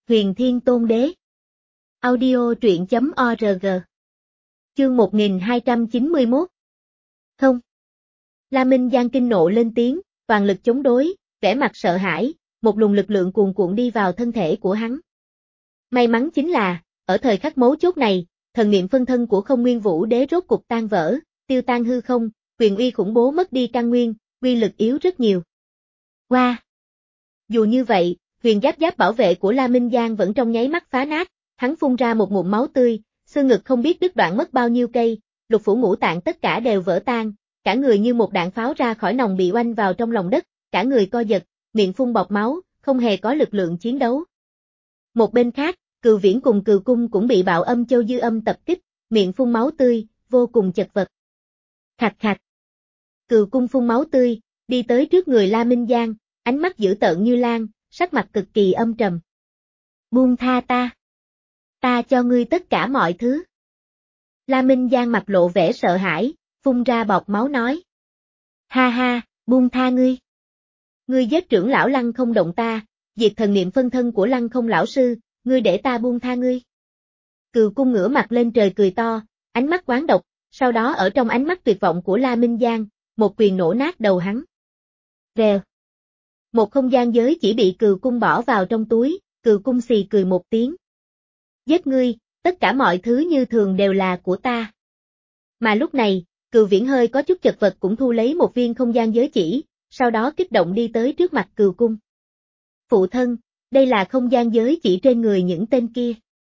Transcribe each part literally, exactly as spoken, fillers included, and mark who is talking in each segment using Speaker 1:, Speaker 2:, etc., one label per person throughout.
Speaker 1: Huyền Thiên Tôn Đế. Audio truyện chấm org. Chương một nghìn hai trăm chín mươi mốt. Không. La Minh Giang kinh nộ lên tiếng, toàn lực chống đối, vẻ mặt sợ hãi, một luồng lực lượng cuồn cuộn đi vào thân thể của hắn. May mắn chính là, ở thời khắc mấu chốt này, thần niệm phân thân của Không Nguyên Vũ Đế rốt cục tan vỡ, tiêu tan hư không, quyền uy khủng bố mất đi căn nguyên, uy lực yếu rất nhiều. Qua. Wow. Dù như vậy, huyền giáp giáp bảo vệ của La Minh Giang vẫn trong nháy mắt phá nát, hắn phun ra một ngụm máu tươi, xương ngực không biết đứt đoạn mất bao nhiêu cây, lục phủ ngũ tạng tất cả đều vỡ tan, cả người như một đạn pháo ra khỏi nòng bị oanh vào trong lòng đất, cả người co giật, miệng phun bọt máu, không hề có lực lượng chiến đấu. Một bên khác, Cừu Viễn cùng Cừu Cung cũng bị bạo âm châu dư âm tập kích, miệng phun máu tươi, vô cùng chật vật. Khạch khạch. Cừu Cung phun máu tươi, đi tới trước người La Minh Giang, ánh mắt dữ tợn như lan, sắc mặt cực kỳ âm trầm. Buông tha ta. Ta cho ngươi tất cả mọi thứ. La Minh Giang mặt lộ vẻ sợ hãi, phun ra bọt máu nói. Ha ha, buông tha ngươi. Ngươi giết trưởng lão Lăng Không Động ta, diệt thần niệm phân thân của Lăng Không lão sư, ngươi để ta buông tha ngươi. Cừu Cung ngửa mặt lên trời cười to, ánh mắt quán độc, sau đó ở trong ánh mắt tuyệt vọng của La Minh Giang, một quyền nổ nát đầu hắn. Vèo. Một không gian giới chỉ bị Cừu Cung bỏ vào trong túi, Cừu Cung xì cười một tiếng. Giết ngươi, tất cả mọi thứ như thường đều là của ta. Mà lúc này, Cừu Viễn hơi có chút chật vật cũng thu lấy một viên không gian giới chỉ, sau đó kích động đi tới trước mặt Cừu Cung. Phụ thân, đây là không gian giới chỉ trên người những tên kia.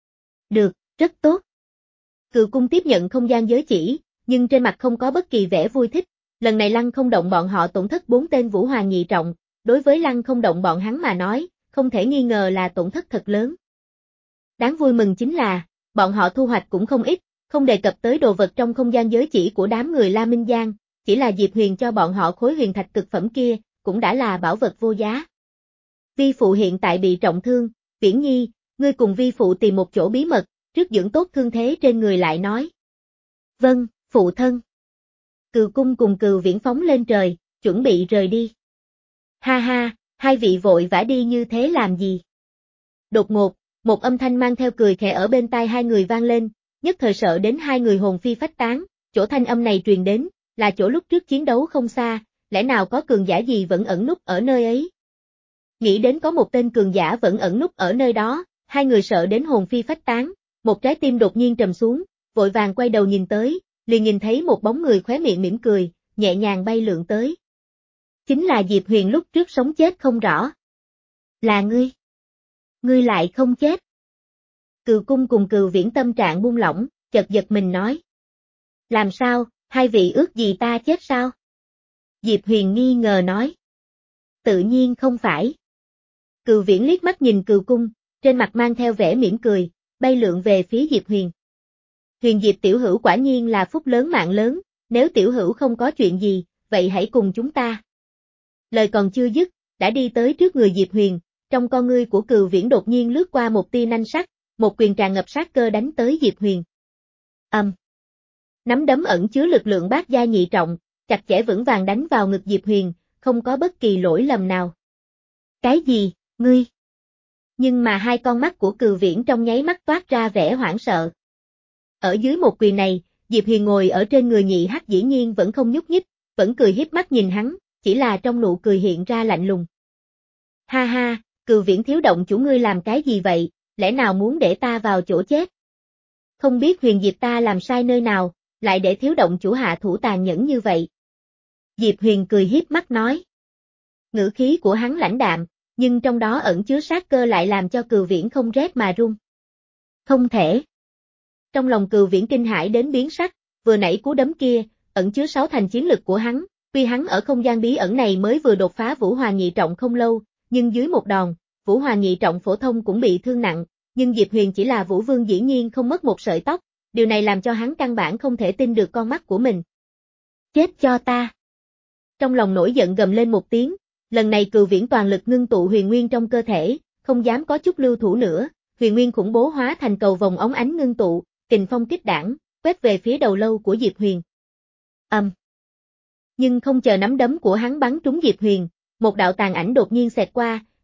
Speaker 1: Được, rất tốt. Cừu Cung tiếp nhận không gian giới chỉ, nhưng trên mặt không có bất kỳ vẻ vui thích, lần này Lăng Không Động bọn họ tổn thất bốn tên Vũ Hoàng nhị trọng, đối với Lăng Không Động bọn hắn mà nói, không thể nghi ngờ là tổn thất thật lớn. Đáng vui mừng chính là, bọn họ thu hoạch cũng không ít, không đề cập tới đồ vật trong không gian giới chỉ của đám người La Minh Giang, chỉ là Diệp Huyền cho bọn họ khối huyền thạch cực phẩm kia, cũng đã là bảo vật vô giá. Vi phụ hiện tại bị trọng thương, Viễn Nhi, ngươi cùng vi phụ tìm một chỗ bí mật, trước dưỡng tốt thương thế trên người lại nói. Vâng, phụ thân. Cừu Cung cùng Cừu Viễn phóng lên trời, chuẩn bị rời đi. Ha ha, hai vị vội vã đi như thế làm gì? Đột ngột, một âm thanh mang theo cười khẽ ở bên tai hai người vang lên, nhất thời sợ đến hai người hồn phi phách tán, chỗ thanh âm này truyền đến, là chỗ lúc trước chiến đấu không xa, lẽ nào có cường giả gì vẫn ẩn núp ở nơi ấy? Nghĩ đến có một tên cường giả vẫn ẩn núp ở nơi đó, hai người sợ đến hồn phi phách tán, một trái tim đột nhiên trầm xuống, vội vàng quay đầu nhìn tới, liền nhìn thấy một bóng người khóe miệng mỉm cười, nhẹ nhàng bay lượn tới. Chính là Diệp Huyền lúc trước sống chết không rõ. Là ngươi. Ngươi lại không chết. Cừu Cung cùng Cừu Viễn tâm trạng buông lỏng, chợt giật mình nói. Làm sao, hai vị ước gì ta chết sao? Diệp Huyền nghi ngờ nói. Tự nhiên không phải. Cừu Viễn liếc mắt nhìn Cừu Cung, trên mặt mang theo vẻ mỉm cười, bay lượn về phía Diệp Huyền. Huyền Diệp tiểu hữu quả nhiên là phúc lớn mạng lớn, nếu tiểu hữu không có chuyện gì, vậy hãy cùng chúng ta. Lời còn chưa dứt, đã đi tới trước người Diệp Huyền, trong con ngươi của Cừu Viễn đột nhiên lướt qua một tia nanh sắc, một quyền tràn ngập sát cơ đánh tới Diệp Huyền. Ầm. Um. Nắm đấm ẩn chứa lực lượng bát gia nhị trọng, chặt chẽ vững vàng đánh vào ngực Diệp Huyền, không có bất kỳ lỗi lầm nào. Cái gì, ngươi? Nhưng mà hai con mắt của Cừu Viễn trong nháy mắt toát ra vẻ hoảng sợ. Ở dưới một quyền này, Diệp Huyền ngồi ở trên người nhị hắc dĩ nhiên vẫn không nhúc nhích, vẫn cười hiếp mắt nhìn hắn, chỉ là trong nụ cười hiện ra lạnh lùng. Ha ha, Cừu Viễn thiếu động chủ ngươi làm cái gì vậy, lẽ nào muốn để ta vào chỗ chết? Không biết Huyền Diệp ta làm sai nơi nào, lại để thiếu động chủ hạ thủ tàn nhẫn như vậy. Diệp Huyền cười hiếp mắt nói. Ngữ khí của hắn lãnh đạm, nhưng trong đó ẩn chứa sát cơ lại làm cho Cừu Viễn không rét mà run. Không thể. Trong lòng Cừu Viễn kinh hãi đến biến sắc, vừa nãy cú đấm kia, ẩn chứa sáu thành chiến lực của hắn, tuy hắn ở không gian bí ẩn này mới vừa đột phá Vũ Hoàng nhị trọng không lâu, nhưng dưới một đòn, Vũ Hoàng nhị trọng phổ thông cũng bị thương nặng, nhưng Diệp Huyền chỉ là Vũ Vương dĩ nhiên không mất một sợi tóc, điều này làm cho hắn căn bản không thể tin được con mắt của mình. Chết cho ta! Trong lòng nổi giận gầm lên một tiếng, lần này Cừu Viễn toàn lực ngưng tụ huyền nguyên trong cơ thể, không dám có chút lưu thủ nữa, huyền nguyên khủng bố hóa thành cầu vòng óng ánh ngưng tụ, kình phong kích đảng, quét về phía đầu lâu của Diệp Huyền. Ầm. Um. Nhưng không chờ nắm đấm của hắn bắn trúng Diệp Huyền, một đạo tàn ảnh đột nhiên xẹt qua,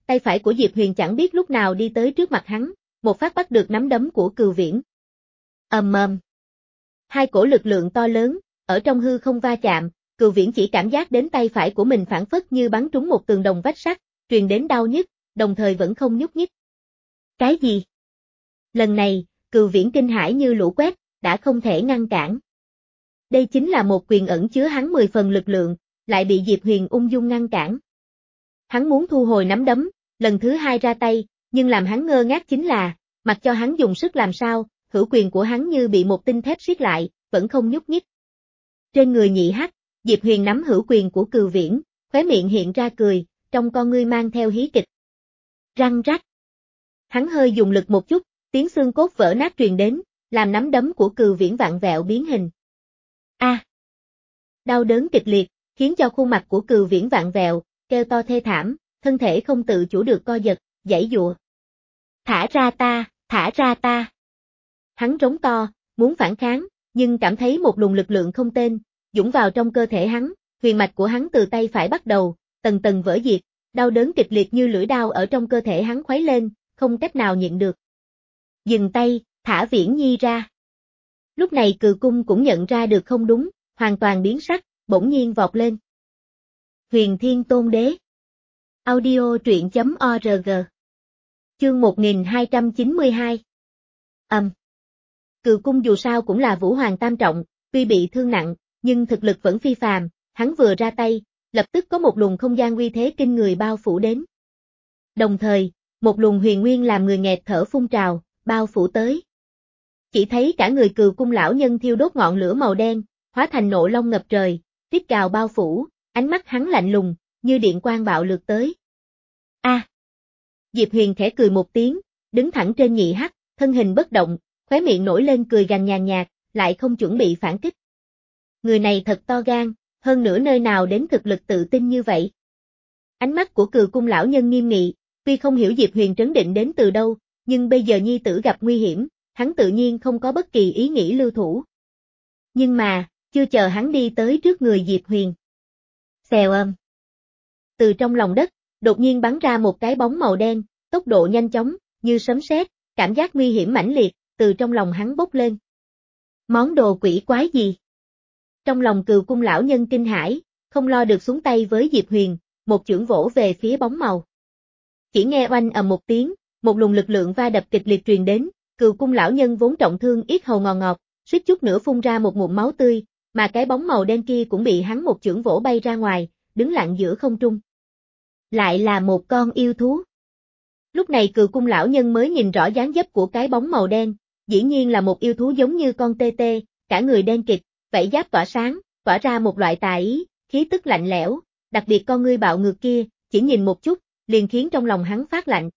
Speaker 1: tay phải của Diệp Huyền chẳng biết lúc nào đi tới trước mặt hắn, một phát bắt được nắm đấm của Cừu Viễn. Ầm ầm. Hai cổ lực lượng to lớn, ở trong hư không va chạm, Cừu Viễn chỉ cảm giác đến tay phải của mình phản phất như bắn trúng một tường đồng vách sắt, truyền đến đau nhức, đồng thời vẫn không nhúc nhích. Cái gì? Lần này, Cừu Viễn kinh hãi như lũ quét, đã không thể ngăn cản. Đây chính là một quyền ẩn chứa hắn mười phần lực lượng, lại bị Diệp Huyền ung dung ngăn cản. Hắn muốn thu hồi nắm đấm, lần thứ hai ra tay, nhưng làm hắn ngơ ngác chính là, mặc cho hắn dùng sức làm sao, hữu quyền của hắn như bị một tinh thép siết lại, vẫn không nhúc nhích. Trên người Nhị Hắc, Diệp Huyền nắm hữu quyền của Cừu Viễn, khóe miệng hiện ra cười, trong con ngươi mang theo hí kịch. Răng rắc. Hắn hơi dùng lực một chút, tiếng xương cốt vỡ nát truyền đến, làm nắm đấm của Cừu Viễn vặn vẹo biến hình. A! À. Đau đớn kịch liệt, khiến cho khuôn mặt của Cừu Viễn vặn vẹo, kêu to thê thảm, thân thể không tự chủ được co giật, giãy giụa. Thả ra ta, thả ra ta. Hắn rống to, muốn phản kháng, nhưng cảm thấy một luồng lực lượng không tên, dũng vào trong cơ thể hắn, huyền mạch của hắn từ tay phải bắt đầu, tầng tầng vỡ diệt, đau đớn kịch liệt như lưỡi đao ở trong cơ thể hắn khuấy lên, không cách nào nhịn được. Dừng tay, thả Viễn Nhi ra. Lúc này Cừu Cung cũng nhận ra được không đúng, hoàn toàn biến sắc, bỗng nhiên vọt lên. Huyền Thiên Tôn Đế. Audio truyện chấm org. Chương một nghìn hai trăm chín mươi hai. Ầm. Um. Cừu Cung dù sao cũng là Vũ Hoàng tam trọng, tuy bị thương nặng, nhưng thực lực vẫn phi phàm, hắn vừa ra tay, lập tức có một luồng không gian uy thế kinh người bao phủ đến. Đồng thời, một luồng huyền nguyên làm người nghẹt thở phun trào, bao phủ tới. Chỉ thấy cả người Cừu Cung lão nhân thiêu đốt ngọn lửa màu đen, hóa thành nộ long ngập trời, rít gào bao phủ, ánh mắt hắn lạnh lùng, như điện quang bạo lược tới. A! À. Diệp Huyền khẽ cười một tiếng, đứng thẳng trên Nhị Hắc, thân hình bất động, khóe miệng nổi lên cười gằn nhàn nhạt, lại không chuẩn bị phản kích. Người này thật to gan, hơn nữa nơi nào đến thực lực tự tin như vậy. Ánh mắt của Cừu Cung lão nhân nghiêm nghị, tuy không hiểu Diệp Huyền trấn định đến từ đâu, nhưng bây giờ nhi tử gặp nguy hiểm, hắn tự nhiên không có bất kỳ ý nghĩ lưu thủ. Nhưng mà, chưa chờ hắn đi tới trước người Diệp Huyền. Xèo ầm. Từ trong lòng đất, đột nhiên bắn ra một cái bóng màu đen, tốc độ nhanh chóng, như sấm sét, cảm giác nguy hiểm mãnh liệt, từ trong lòng hắn bốc lên. Món đồ quỷ quái gì? Trong lòng Cừu Cung lão nhân kinh hãi, không lo được xuống tay với Diệp Huyền, một chưởng vỗ về phía bóng màu. Chỉ nghe oanh ầm một tiếng, một luồng lực lượng va đập kịch liệt truyền đến, Cừu Cung lão nhân vốn trọng thương yết hầu ngò ngọt, suýt chút nữa phun ra một ngụm máu tươi, mà cái bóng màu đen kia cũng bị hắn một chưởng vỗ bay ra ngoài, đứng lặng giữa không trung. Lại là một con yêu thú. Lúc này Cừu Cung lão nhân mới nhìn rõ dáng dấp của cái bóng màu đen, dĩ nhiên là một yêu thú giống như con tê tê, cả người đen kịt, vảy giáp tỏa sáng, tỏa ra một loại tà ý, khí tức lạnh lẽo, đặc biệt con ngươi bạo ngược kia, chỉ nhìn một chút, liền khiến trong lòng hắn phát lạnh.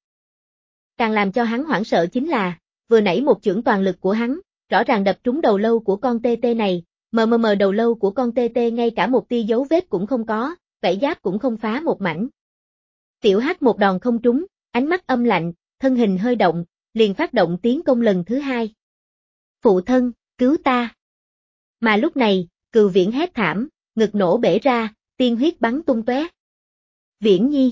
Speaker 1: Càng làm cho hắn hoảng sợ chính là, vừa nãy một chưởng toàn lực của hắn, rõ ràng đập trúng đầu lâu của con tê tê này, mờ mờ mờ đầu lâu của con tê tê ngay cả một tia dấu vết cũng không có, vảy giáp cũng không phá một mảnh. Tiểu Hắc một đòn không trúng, ánh mắt âm lạnh, thân hình hơi động, liền phát động tiến công lần thứ hai. Phụ thân, cứu ta. Mà lúc này, Cừu Viễn hét thảm, ngực nổ bể ra, tiên huyết bắn tung tóe. Viễn Nhi.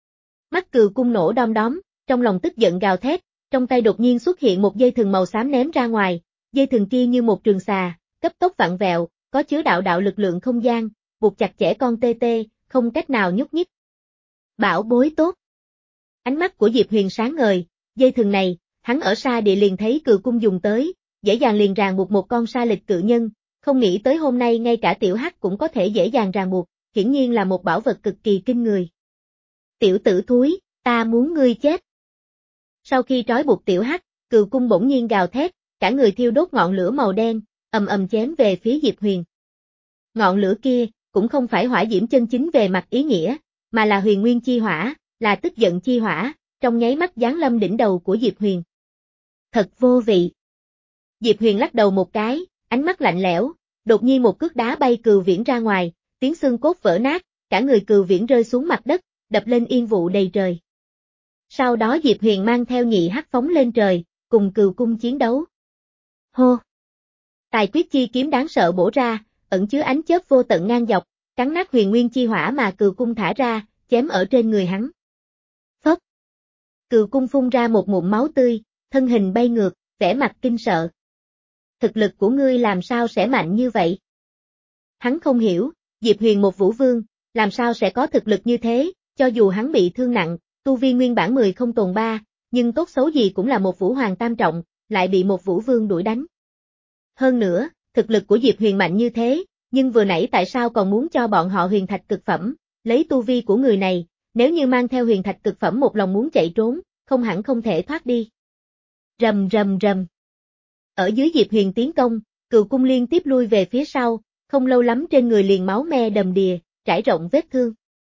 Speaker 1: Mắt Cừu Cung nổ đom đóm, trong lòng tức giận gào thét, trong tay đột nhiên xuất hiện một dây thừng màu xám ném ra ngoài, dây thừng kia như một trường xà, cấp tốc vặn vẹo, có chứa đạo đạo lực lượng không gian, buộc chặt chẽ con tê tê, không cách nào nhúc nhích. Bảo bối tốt. Ánh mắt của Diệp Huyền sáng ngời, dây thừng này, hắn ở xa địa liền thấy Cừu Cung dùng tới, dễ dàng liền ràng buộc một con sa lịch cự nhân, không nghĩ tới hôm nay ngay cả Tiểu Hắc cũng có thể dễ dàng ràng buộc, hiển nhiên là một bảo vật cực kỳ kinh người. Tiểu tử thúi, ta muốn ngươi chết. Sau khi trói buộc Tiểu Hắc, Cừu Cung bỗng nhiên gào thét, cả người thiêu đốt ngọn lửa màu đen, ầm ầm chém về phía Diệp Huyền. Ngọn lửa kia, cũng không phải hỏa diễm chân chính về mặt ý nghĩa, mà là huyền nguyên chi hỏa, là tức giận chi hỏa, trong nháy mắt giáng lâm đỉnh đầu của Diệp Huyền. Thật vô vị. Diệp Huyền lắc đầu một cái, ánh mắt lạnh lẽo, đột nhiên một cước đá bay Cừu Viễn ra ngoài, tiếng xương cốt vỡ nát, cả người Cừu Viễn rơi xuống mặt đất, đập lên yên vụ đầy trời. Sau đó Diệp Huyền mang theo Nhị Hắc phóng lên trời, cùng Cừu Cung chiến đấu. Hô! Tài quyết chi kiếm đáng sợ bổ ra, ẩn chứa ánh chớp vô tận ngang dọc, cắn nát huyền nguyên chi hỏa mà Cừu Cung thả ra, chém ở trên người hắn. Phốc! Cừu cung phun ra một ngụm máu tươi, thân hình bay ngược, vẻ mặt kinh sợ. Thực lực của ngươi làm sao sẽ mạnh như vậy? Hắn không hiểu, Diệp Huyền một vũ vương, làm sao sẽ có thực lực như thế, cho dù hắn bị thương nặng, tu vi nguyên bản mười không tồn ba, nhưng tốt xấu gì cũng là một vũ hoàng tam trọng, lại bị một vũ vương đuổi đánh. Hơn nữa, thực lực của Diệp Huyền mạnh như thế, nhưng vừa nãy tại sao còn muốn cho bọn họ huyền thạch cực phẩm, lấy tu vi của người này, nếu như mang theo huyền thạch cực phẩm một lòng muốn chạy trốn, không hẳn không thể thoát đi. Rầm rầm rầm. Ở dưới Diệp Huyền tiến công, Cừu cung liên tiếp lui về phía sau, không lâu lắm trên người liền máu me đầm đìa, trải rộng vết thương.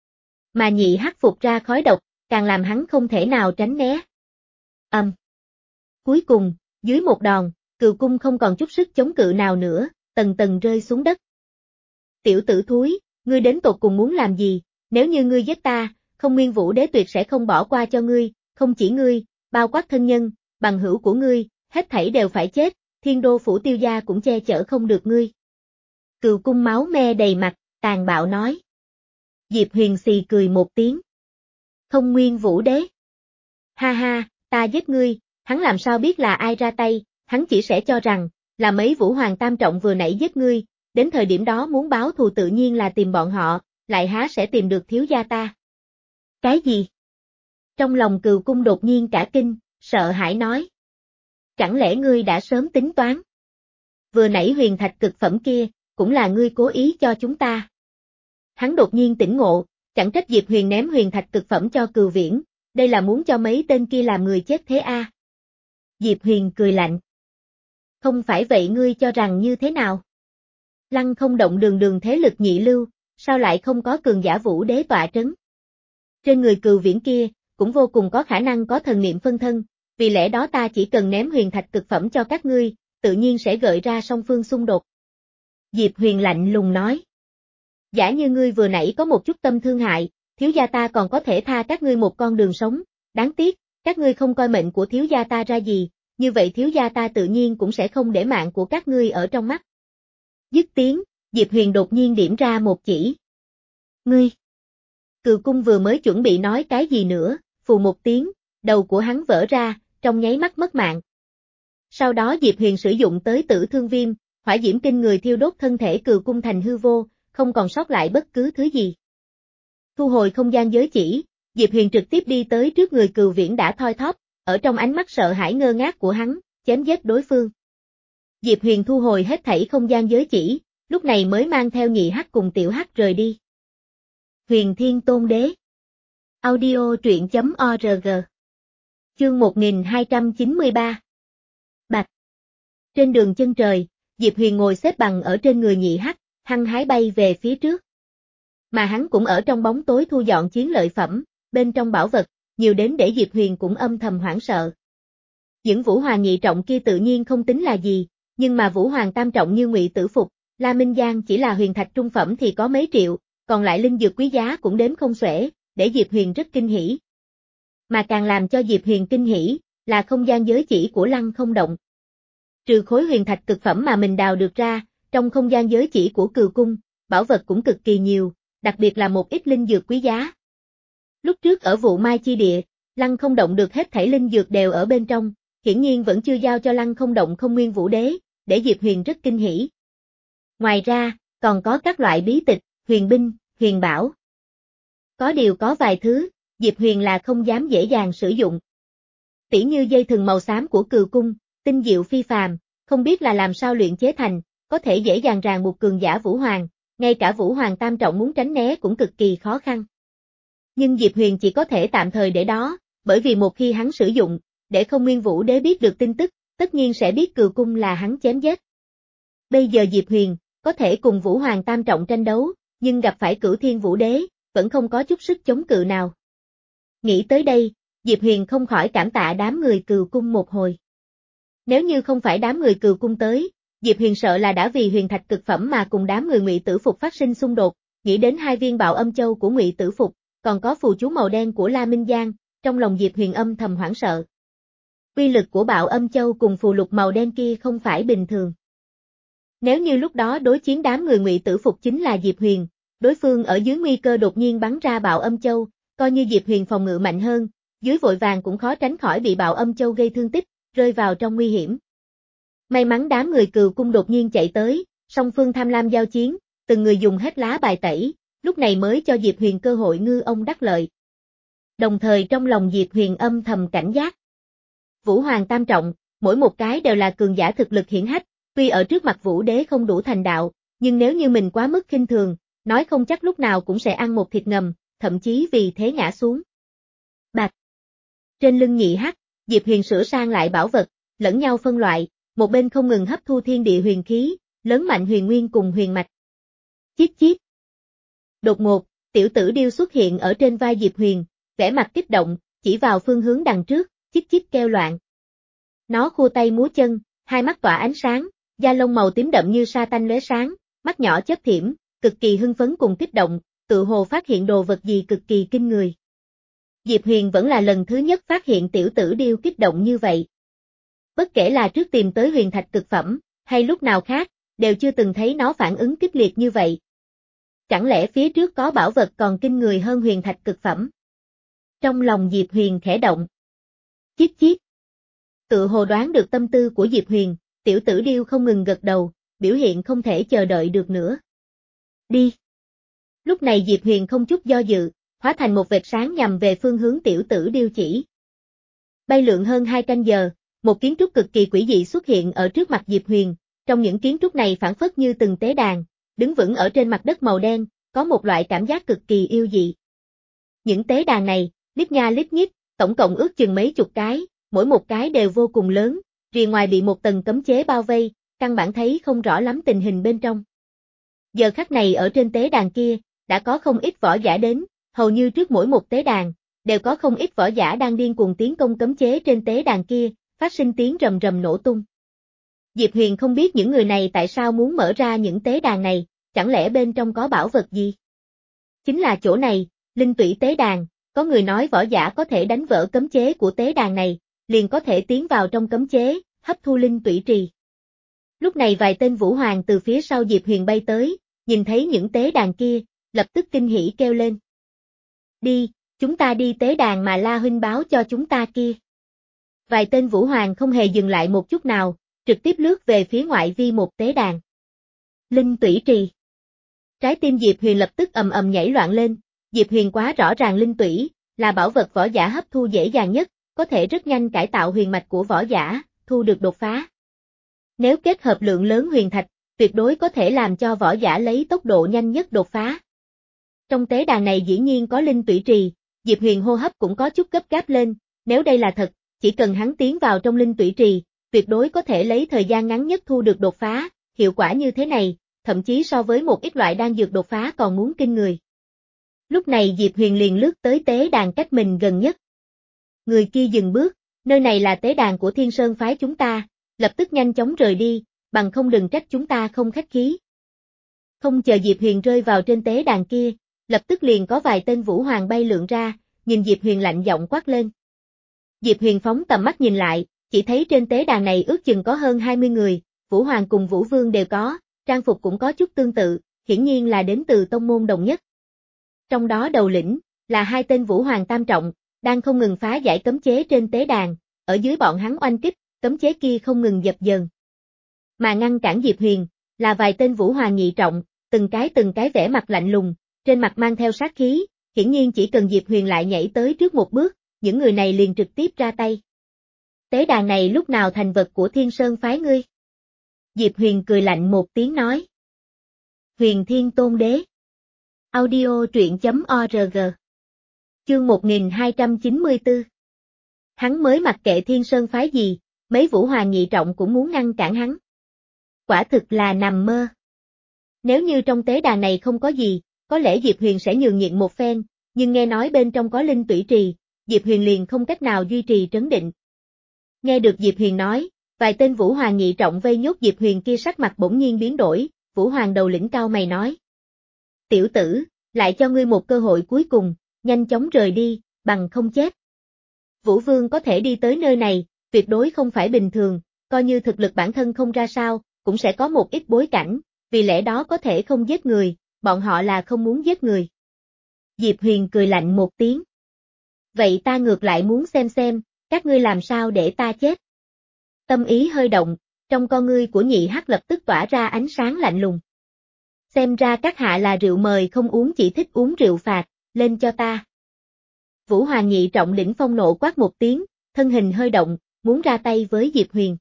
Speaker 1: Mà nhị hắc phục ra khói độc, càng làm hắn không thể nào tránh né. Âm. Um. Cuối cùng, dưới một đòn, Cừu cung không còn chút sức chống cự nào nữa, tầng tầng rơi xuống đất. Tiểu tử thúi, ngươi đến tột cùng muốn làm gì, nếu như ngươi giết ta, không Nguyên Vũ Đế tuyệt sẽ không bỏ qua cho ngươi, không chỉ ngươi, bao quát thân nhân, bằng hữu của ngươi, hết thảy đều phải chết, Thiên Đô phủ Tiêu gia cũng che chở không được ngươi. Cừu cung máu me đầy mặt, tàn bạo nói. Diệp Huyền xì cười một tiếng. Không Nguyên Vũ Đế. Ha ha, ta giết ngươi, hắn làm sao biết là ai ra tay, hắn chỉ sẽ cho rằng, là mấy vũ hoàng tam trọng vừa nãy giết ngươi, đến thời điểm đó muốn báo thù tự nhiên là tìm bọn họ, lại há sẽ tìm được thiếu gia ta. Cái gì? Trong lòng Cừu cung đột nhiên cả kinh, sợ hãi nói. Chẳng lẽ ngươi đã sớm tính toán? Vừa nãy huyền thạch cực phẩm kia, cũng là ngươi cố ý cho chúng ta. Hắn đột nhiên tỉnh ngộ, chẳng trách Diệp Huyền ném huyền thạch cực phẩm cho Cừu Viễn, đây là muốn cho mấy tên kia làm người chết thế a. À? Diệp Huyền cười lạnh. Không phải vậy ngươi cho rằng như thế nào? Lăng Không Động đường đường thế lực nhị lưu, sao lại không có cường giả Vũ Đế tọa trấn? Trên người Cừu Viễn kia, cũng vô cùng có khả năng có thần niệm phân thân, vì lẽ đó ta chỉ cần ném huyền thạch cực phẩm cho các ngươi, tự nhiên sẽ gợi ra song phương xung đột. Diệp Huyền lạnh lùng nói. Giả như ngươi vừa nãy có một chút tâm thương hại, thiếu gia ta còn có thể tha các ngươi một con đường sống, đáng tiếc, các ngươi không coi mệnh của thiếu gia ta ra gì, như vậy thiếu gia ta tự nhiên cũng sẽ không để mạng của các ngươi ở trong mắt. Dứt tiếng, Diệp Huyền đột nhiên điểm ra một chỉ. Ngươi! Cừu cung vừa mới chuẩn bị nói cái gì nữa, phù một tiếng, đầu của hắn vỡ ra, trong nháy mắt mất mạng. Sau đó Diệp Huyền sử dụng tới Tử Thương Viêm, hỏa diễm kinh người thiêu đốt thân thể Cừu cung thành hư vô, không còn sót lại bất cứ thứ gì. Thu hồi không gian giới chỉ, Diệp Huyền trực tiếp đi tới trước người Cừu Viễn đã thoi thóp, ở trong ánh mắt sợ hãi ngơ ngác của hắn, chém giết đối phương. Diệp Huyền thu hồi hết thảy không gian giới chỉ, lúc này mới mang theo nhị hắc cùng tiểu hắc rời đi. Huyền Thiên Tôn Đế. Audio truyện chấm org. Chương một nghìn hai trăm chín mươi ba. Bạch. Trên đường chân trời, Diệp Huyền ngồi xếp bằng ở trên người nhị hắc, hăng hái bay về phía trước. Mà hắn cũng ở trong bóng tối thu dọn chiến lợi phẩm, bên trong bảo vật, nhiều đến để Diệp Huyền cũng âm thầm hoảng sợ. Những vũ hoàng nhị trọng kia tự nhiên không tính là gì, nhưng mà vũ hoàng tam trọng như Ngụy Tử Phục, La Minh Giang chỉ là huyền thạch trung phẩm thì có mấy triệu, còn lại linh dược quý giá cũng đếm không xuể, để Diệp Huyền rất kinh hỉ. Mà càng làm cho Diệp Huyền kinh hỉ, là không gian giới chỉ của Lăng Không Động. Trừ khối huyền thạch cực phẩm mà mình đào được ra, trong không gian giới chỉ của Cừu cung, bảo vật cũng cực kỳ nhiều, đặc biệt là một ít linh dược quý giá. Lúc trước ở vụ Mai Chi Địa, Lăng Không Động được hết thảy linh dược đều ở bên trong, hiển nhiên vẫn chưa giao cho Lăng Không Động Không Nguyên Vũ Đế, để Diệp Huyền rất kinh hỉ. Ngoài ra, còn có các loại bí tịch, huyền binh, huyền bảo. Có điều có vài thứ, Diệp Huyền là không dám dễ dàng sử dụng. Tỉ như dây thừng màu xám của Cừu cung, tinh diệu phi phàm, không biết là làm sao luyện chế thành, có thể dễ dàng ràng buộc cường giả vũ hoàng, ngay cả vũ hoàng tam trọng muốn tránh né cũng cực kỳ khó khăn. Nhưng Diệp Huyền chỉ có thể tạm thời để đó, bởi vì một khi hắn sử dụng, để Không Nguyên Vũ Đế biết được tin tức, tất nhiên sẽ biết Cừu cung là hắn chém giết. Bây giờ Diệp Huyền, có thể cùng vũ hoàng tam trọng tranh đấu, nhưng gặp phải Cửu Thiên Vũ Đế, vẫn không có chút sức chống cự nào. Nghĩ tới đây, Diệp Huyền không khỏi cảm tạ đám người Cừu cung một hồi. Nếu như không phải đám người Cừu cung tới, Diệp Huyền sợ là đã vì huyền thạch cực phẩm mà cùng đám người Ngụy Tử Phục phát sinh xung đột, nghĩ đến hai viên Bạo Âm Châu của Ngụy Tử Phục, còn có phù chú màu đen của La Minh Giang, trong lòng Diệp Huyền âm thầm hoảng sợ. Uy lực của Bạo Âm Châu cùng phù lục màu đen kia không phải bình thường. Nếu như lúc đó đối chiến đám người Ngụy Tử Phục chính là Diệp Huyền, đối phương ở dưới nguy cơ đột nhiên bắn ra Bạo Âm Châu, coi như Diệp Huyền phòng ngự mạnh hơn, dưới vội vàng cũng khó tránh khỏi bị bạo âm châu gây thương tích, rơi vào trong nguy hiểm. May mắn đám người Cừu cung đột nhiên chạy tới, song phương tham lam giao chiến, từng người dùng hết lá bài tẩy, lúc này mới cho Diệp Huyền cơ hội ngư ông đắc lợi. Đồng thời trong lòng Diệp Huyền âm thầm cảnh giác. Vũ Hoàng tam trọng, mỗi một cái đều là cường giả thực lực hiển hách, tuy ở trước mặt Vũ Đế không đủ thành đạo, nhưng nếu như mình quá mức khinh thường, nói không chắc lúc nào cũng sẽ ăn một thịt ngầm, thậm chí vì thế ngã xuống. Bạc. Trên lưng nhị hắc, Diệp Huyền sửa sang lại bảo vật, lẫn nhau phân loại, một bên không ngừng hấp thu thiên địa huyền khí, lớn mạnh huyền nguyên cùng huyền mạch. Chíp chíp. Đột ngột, tiểu tử điêu xuất hiện ở trên vai Diệp Huyền, vẻ mặt kích động, chỉ vào phương hướng đằng trước, chíp chíp kêu loạn. Nó khua tay múa chân, hai mắt tỏa ánh sáng, da lông màu tím đậm như sa tanh lóe sáng, mắt nhỏ chớp thiểm, cực kỳ hưng phấn cùng kích động, tự hồ phát hiện đồ vật gì cực kỳ kinh người. Diệp Huyền vẫn là lần thứ nhất phát hiện tiểu tử điêu kích động như vậy. Bất kể là trước tìm tới huyền thạch cực phẩm, hay lúc nào khác, đều chưa từng thấy nó phản ứng kích liệt như vậy. Chẳng lẽ phía trước có bảo vật còn kinh người hơn huyền thạch cực phẩm? Trong lòng Diệp Huyền khẽ động. Chíp chíp. Tự hồ đoán được tâm tư của Diệp Huyền, tiểu tử điêu không ngừng gật đầu, biểu hiện không thể chờ đợi được nữa. Đi. Lúc này Diệp Huyền không chút do dự, hóa thành một vệt sáng nhằm về phương hướng tiểu tử điêu chỉ. Bay lượn hơn hai canh giờ, một kiến trúc cực kỳ quỷ dị xuất hiện ở trước mặt Diệp Huyền, trong những kiến trúc này phản phất như từng tế đàn, đứng vững ở trên mặt đất màu đen, có một loại cảm giác cực kỳ yêu dị. Những tế đàn này, lít nha lít nhít, tổng cộng ước chừng mấy chục cái, mỗi một cái đều vô cùng lớn, rìa ngoài bị một tầng cấm chế bao vây, căn bản thấy không rõ lắm tình hình bên trong. Giờ khắc này ở trên tế đàn kia, đã có không ít võ giả đến, hầu như trước mỗi một tế đàn, đều có không ít võ giả đang điên cuồng tiến công cấm chế trên tế đàn kia, phát sinh tiếng rầm rầm nổ tung. Diệp Huyền không biết những người này tại sao muốn mở ra những tế đàn này, chẳng lẽ bên trong có bảo vật gì? Chính là chỗ này, linh tủy tế đàn, có người nói võ giả có thể đánh vỡ cấm chế của tế đàn này, liền có thể tiến vào trong cấm chế, hấp thu linh tủy trì. Lúc này vài tên vũ hoàng từ phía sau Diệp Huyền bay tới, nhìn thấy những tế đàn kia, lập tức kinh hỉ kêu lên. Đi, chúng ta đi tế đàn mà La huynh báo cho chúng ta kia. Vài tên vũ hoàng không hề dừng lại một chút nào, trực tiếp lướt về phía ngoại vi một tế đàn. Linh tủy trì. Trái tim Diệp Huyền lập tức ầm ầm nhảy loạn lên, Diệp Huyền quá rõ ràng linh tủy, là bảo vật võ giả hấp thu dễ dàng nhất, có thể rất nhanh cải tạo huyền mạch của võ giả, thu được đột phá. Nếu kết hợp lượng lớn huyền thạch, tuyệt đối có thể làm cho võ giả lấy tốc độ nhanh nhất đột phá. Trong tế đàn này dĩ nhiên có linh tủy trì, Diệp Huyền hô hấp cũng có chút gấp gáp lên, nếu đây là thật, chỉ cần hắn tiến vào trong linh tủy trì, tuyệt đối có thể lấy thời gian ngắn nhất thu được đột phá, hiệu quả như thế này, thậm chí so với một ít loại đan dược đột phá còn muốn kinh người. Lúc này Diệp Huyền liền lướt tới tế đàn cách mình gần nhất. Người kia dừng bước, nơi này là tế đàn của Thiên Sơn phái chúng ta, lập tức nhanh chóng rời đi, bằng không đừng trách chúng ta không khách khí. Không chờ Diệp Huyền rơi vào trên tế đàn kia, lập tức liền có vài tên vũ hoàng bay lượn ra, nhìn Diệp Huyền lạnh giọng quát lên. Diệp Huyền phóng tầm mắt nhìn lại, chỉ thấy trên tế đàn này ước chừng có hơn hai mươi người, vũ hoàng cùng vũ vương đều có, trang phục cũng có chút tương tự, hiển nhiên là đến từ tông môn đồng nhất. Trong đó đầu lĩnh, là hai tên vũ hoàng tam trọng, đang không ngừng phá giải cấm chế trên tế đàn, ở dưới bọn hắn oanh kích, cấm chế kia không ngừng dập dờn. Mà ngăn cản Diệp Huyền, là vài tên vũ hoàng nhị trọng, từng cái từng cái vẻ mặt lạnh lùng, trên mặt mang theo sát khí, hiển nhiên chỉ cần Diệp Huyền lại nhảy tới trước một bước, những người này liền trực tiếp ra tay. Tế đàn này lúc nào thành vật của Thiên Sơn phái ngươi? Diệp Huyền cười lạnh một tiếng nói. Huyền Thiên Tôn Đế. Audio truyện chấm org. Chương một nghìn hai trăm chín mươi tư. Hắn mới mặc kệ Thiên Sơn phái gì, mấy vũ hoàng nhị trọng cũng muốn ngăn cản hắn. Quả thực là nằm mơ. Nếu như trong tế đàn này không có gì, có lẽ Diệp Huyền sẽ nhường nhịn một phen, nhưng nghe nói bên trong có linh tủy trì, Diệp Huyền liền không cách nào duy trì trấn định. Nghe được Diệp Huyền nói, vài tên vũ hoàng nhị trọng vây nhốt Diệp Huyền kia sắc mặt bỗng nhiên biến đổi, vũ hoàng đầu lĩnh cao mày nói. Tiểu tử, lại cho ngươi một cơ hội cuối cùng, nhanh chóng rời đi, bằng không chết. Vũ vương có thể đi tới nơi này, tuyệt đối không phải bình thường, coi như thực lực bản thân không ra sao, cũng sẽ có một ít bối cảnh, vì lẽ đó có thể không giết người, bọn họ là không muốn giết người. Diệp Huyền cười lạnh một tiếng. Vậy ta ngược lại muốn xem xem, các ngươi làm sao để ta chết. Tâm ý hơi động, trong con ngươi của nhị hắc lập tức tỏa ra ánh sáng lạnh lùng. Xem ra các hạ là rượu mời không uống chỉ thích uống rượu phạt, lên cho ta. Vũ Hoàng nhị trọng đỉnh phong nộ quát một tiếng, thân hình hơi động, muốn ra tay với Diệp Huyền.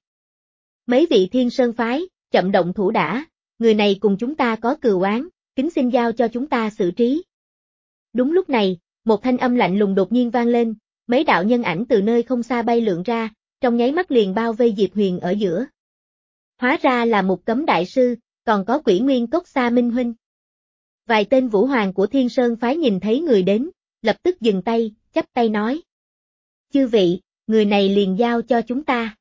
Speaker 1: Mấy vị Thiên Sơn phái, chậm động thủ đã, người này cùng chúng ta có cừu oán, kính xin giao cho chúng ta xử trí. Đúng lúc này, một thanh âm lạnh lùng đột nhiên vang lên, mấy đạo nhân ảnh từ nơi không xa bay lượn ra, trong nháy mắt liền bao vây Diệp Huyền ở giữa. Hóa ra là một cấm đại sư, còn có Quỷ Nguyên Cốc Sa Minh huynh. Vài tên vũ hoàng của Thiên Sơn phái nhìn thấy người đến, lập tức dừng tay, chắp tay nói. Chư vị, người này liền giao cho chúng ta.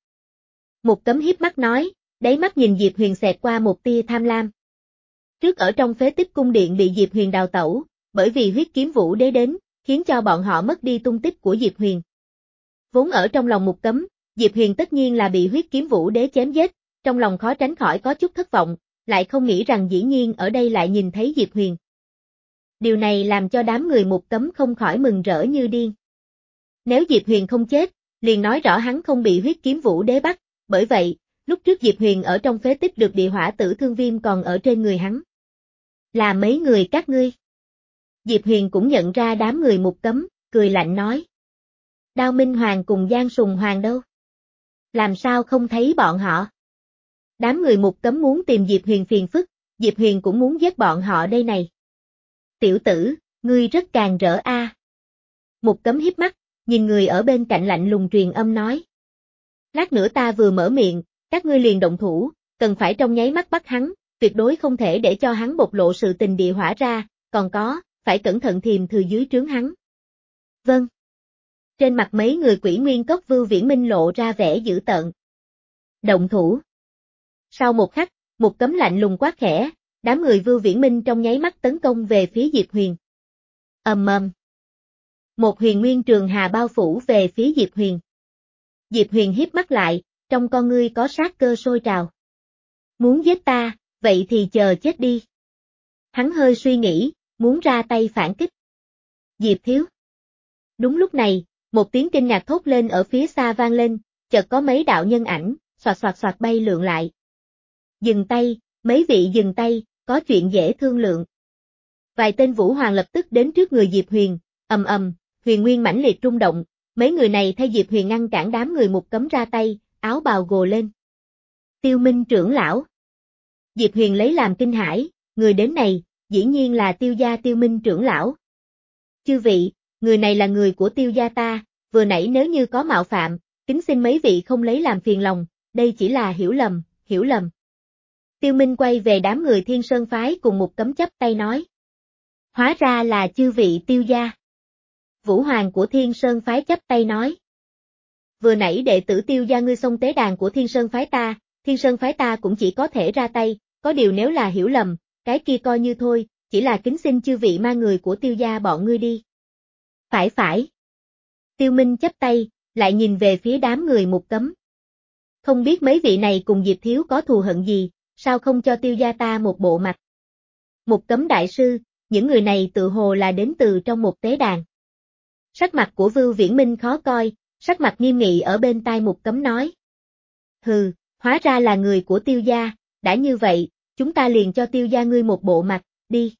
Speaker 1: Một cấm hiếp mắt nói, đáy mắt nhìn Diệp Huyền xẹt qua một tia tham lam. Trước ở trong phế tích cung điện bị Diệp Huyền đào tẩu, bởi vì huyết kiếm vũ đế đến, khiến cho bọn họ mất đi tung tích của Diệp Huyền. Vốn ở trong lòng một cấm, Diệp Huyền tất nhiên là bị huyết kiếm vũ đế chém giết, trong lòng khó tránh khỏi có chút thất vọng, lại không nghĩ rằng dĩ nhiên ở đây lại nhìn thấy Diệp Huyền. Điều này làm cho đám người một cấm không khỏi mừng rỡ như điên. Nếu Diệp Huyền không chết, liền nói rõ hắn không bị huyết kiếm vũ đế bắt, bởi vậy, lúc trước Diệp Huyền ở trong phế tích được địa hỏa tử thương viêm còn ở trên người hắn. Là mấy người các ngươi. Diệp Huyền cũng nhận ra đám người một cấm, cười lạnh nói. Đao Minh Hoàng cùng Giang Sùng Hoàng đâu? Làm sao không thấy bọn họ? Đám người một cấm muốn tìm Diệp Huyền phiền phức, Diệp Huyền cũng muốn giết bọn họ đây này. Tiểu tử, ngươi rất càng rỡ a. À. Một cấm hiếp mắt, nhìn người ở bên cạnh lạnh lùng truyền âm nói. Lát nữa ta vừa mở miệng, các ngươi liền động thủ, cần phải trong nháy mắt bắt hắn, tuyệt đối không thể để cho hắn bộc lộ sự tình địa hỏa ra, còn có, phải cẩn thận thiềm thừa dưới trướng hắn. Vâng. Trên mặt mấy người Quỷ Nguyên Cốc Vưu Viễn Minh lộ ra vẻ dữ tợn. Động thủ. Sau một khắc, một cấm lạnh lùng quát khẽ, đám người Vưu Viễn Minh trong nháy mắt tấn công về phía Diệp Huyền. Ầm ầm. Một huyền nguyên trường hà bao phủ về phía Diệp Huyền. Diệp Huyền hiếp mắt lại, trong con ngươi có sát cơ sôi trào. Muốn giết ta, vậy thì chờ chết đi. Hắn hơi suy nghĩ, muốn ra tay phản kích. Diệp thiếu. Đúng lúc này, một tiếng kinh ngạc thốt lên ở phía xa vang lên, chợt có mấy đạo nhân ảnh, xoạt xoạt xoạt bay lượn lại. Dừng tay, mấy vị dừng tay, có chuyện dễ thương lượng. Vài tên vũ hoàng lập tức đến trước người Diệp Huyền, ầm ầm, huyền nguyên mãnh liệt rung động, mấy người này thay Diệp Huyền ngăn cản đám người một cấm ra tay, áo bào gồ lên. Tiêu Minh trưởng lão. Diệp Huyền lấy làm kinh hãi, người đến này, dĩ nhiên là Tiêu gia Tiêu Minh trưởng lão. Chư vị, người này là người của Tiêu gia ta, vừa nãy nếu như có mạo phạm, kính xin mấy vị không lấy làm phiền lòng, đây chỉ là hiểu lầm, hiểu lầm. Tiêu Minh quay về đám người Thiên Sơn phái cùng một cấm chấp tay nói. Hóa ra là chư vị Tiêu gia. Vũ Hoàng của Thiên Sơn phái chấp tay nói. Vừa nãy đệ tử Tiêu gia ngươi xông tế đàn của Thiên Sơn phái ta, Thiên Sơn phái ta cũng chỉ có thể ra tay, có điều nếu là hiểu lầm, cái kia coi như thôi, chỉ là kính xin chư vị mang người của Tiêu gia bọn ngươi đi. Phải phải. Tiêu Minh chấp tay, lại nhìn về phía đám người một cấm. Không biết mấy vị này cùng Diệp Thiếu có thù hận gì, sao không cho Tiêu gia ta một bộ mặt. Một cấm đại sư, những người này tự hồ là đến từ trong một tế đàn. Sắc mặt của Vưu Viễn Minh khó coi, sắc mặt nghiêm nghị ở bên tai một cấm nói. Hừ, hóa ra là người của Tiêu gia, đã như vậy, chúng ta liền cho Tiêu gia ngươi một bộ mặt, đi.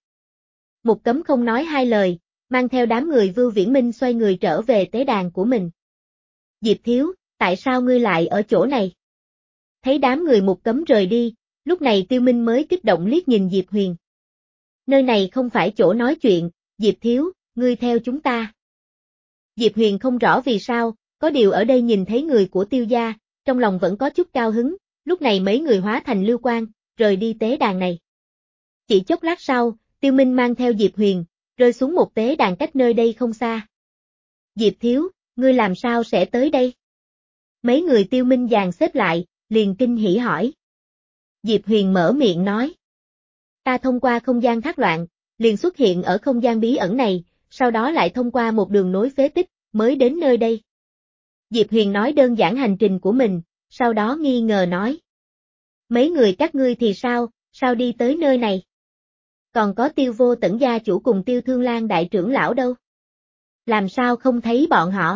Speaker 1: Một cấm không nói hai lời, mang theo đám người Vưu Viễn Minh xoay người trở về tế đàn của mình. Diệp Thiếu, tại sao ngươi lại ở chỗ này? Thấy đám người một cấm rời đi, lúc này Tiêu Minh mới kích động liếc nhìn Diệp Huyền. Nơi này không phải chỗ nói chuyện, Diệp Thiếu, ngươi theo chúng ta. Diệp Huyền không rõ vì sao, có điều ở đây nhìn thấy người của Tiêu gia, trong lòng vẫn có chút cao hứng, lúc này mấy người hóa thành lưu quang, rời đi tế đàn này. Chỉ chốc lát sau, Tiêu Minh mang theo Diệp Huyền, rơi xuống một tế đàn cách nơi đây không xa. Diệp Thiếu, ngươi làm sao sẽ tới đây? Mấy người Tiêu Minh dàn xếp lại, liền kinh hỉ hỏi. Diệp Huyền mở miệng nói. Ta thông qua không gian thác loạn, liền xuất hiện ở không gian bí ẩn này, sau đó lại thông qua một đường nối phế tích, mới đến nơi đây. Diệp Huyền nói đơn giản hành trình của mình, sau đó nghi ngờ nói. Mấy người các ngươi thì sao, sao đi tới nơi này? Còn có Tiêu Vô Tẩn gia chủ cùng Tiêu Thương Lan đại trưởng lão đâu? Làm sao không thấy bọn họ?